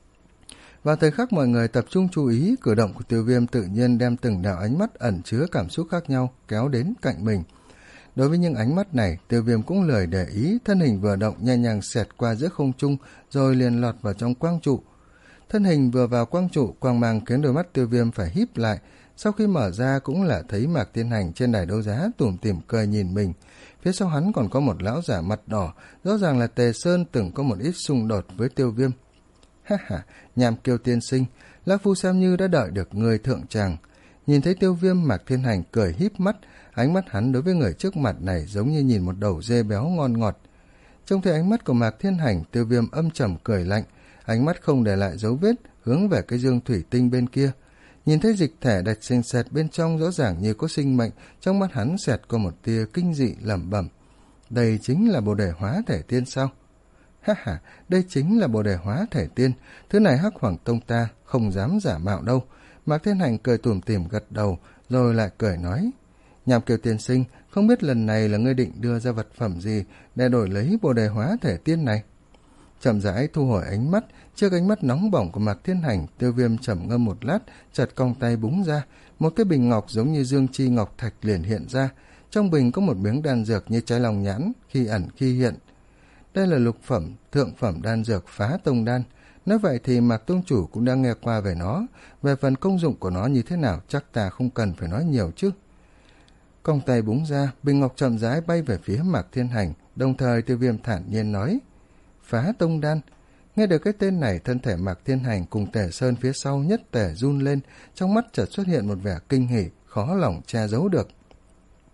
Vào thời khắc mọi người tập trung chú ý, cử động của Tiêu Viêm tự nhiên đem từng đạo ánh mắt ẩn chứa cảm xúc khác nhau kéo đến cạnh mình. Đối với những ánh mắt này, Tiêu Viêm cũng lười để ý, thân hình vừa động nhẹ nhàng xẹt qua giữa không trung rồi liền lọt vào trong quang trụ. Thân hình vừa vào quang trụ, quang mang khiến đôi mắt Tiêu Viêm phải híp lại, sau khi mở ra cũng là thấy Mạc Thiên Hành trên đài đấu giá tủm tỉm cười nhìn mình. Phía sau hắn còn có một lão giả mặt đỏ, rõ ràng là Tề Sơn từng có một ít xung đột với Tiêu Viêm. Ha ha, Nham Kiêu tiên sinh, lão phu xem như đã đợi được người thượng tràng. Nhìn thấy Tiêu Viêm, Mạc Thiên Hành cười híp mắt, ánh mắt hắn đối với người trước mặt này giống như nhìn một đầu dê béo ngon ngọt. Trông thấy ánh mắt của Mạc Thiên Hành, Tiêu Viêm âm trầm cười lạnh, ánh mắt không để lại dấu vết, hướng về cái dương thủy tinh bên kia. Nhìn thấy dịch thể đạch xinh xẹt bên trong rõ ràng như có sinh mệnh, trong mắt hắn xẹt qua một tia kinh dị lẩm bẩm. Đây chính là Bồ Đề Hóa Thể Tiên sao? Ha ha, đây chính là Bồ Đề Hóa Thể Tiên, thứ này Hắc Hoàng Tông ta không dám giả mạo đâu. Mạc Thiên Hành cười tủm tỉm gật đầu, rồi lại cười nói. Nham Kiều tiên sinh, không biết lần này là ngươi định đưa ra vật phẩm gì để đổi lấy Bồ Đề Hóa Thể Tiên này? Chậm rãi thu hồi ánh mắt, trước ánh mắt nóng bỏng của Mạc Thiên Hành, Tiêu Viêm trầm ngâm một lát, chợt cong tay búng ra, một cái bình ngọc giống như dương chi ngọc thạch liền hiện ra. Trong bình có một miếng đan dược như trái lòng nhãn, khi ẩn khi hiện. Đây là lục phẩm, thượng phẩm đan dược Phá Tông Đan. Nói vậy thì Mạc Tông Chủ cũng đang nghe qua về nó, về phần công dụng của nó như thế nào chắc ta không cần phải nói nhiều chứ. Cong tay búng ra, bình ngọc chậm rãi bay về phía Mạc Thiên Hành, đồng thời Tiêu Viêm thản nhiên nói. Phá Tông Đan. Nghe được cái tên này, thân thể Mạc Thiên Hành cùng Tề Sơn phía sau nhất tề run lên, trong mắt chợt xuất hiện một vẻ kinh hỉ, khó lòng che giấu được.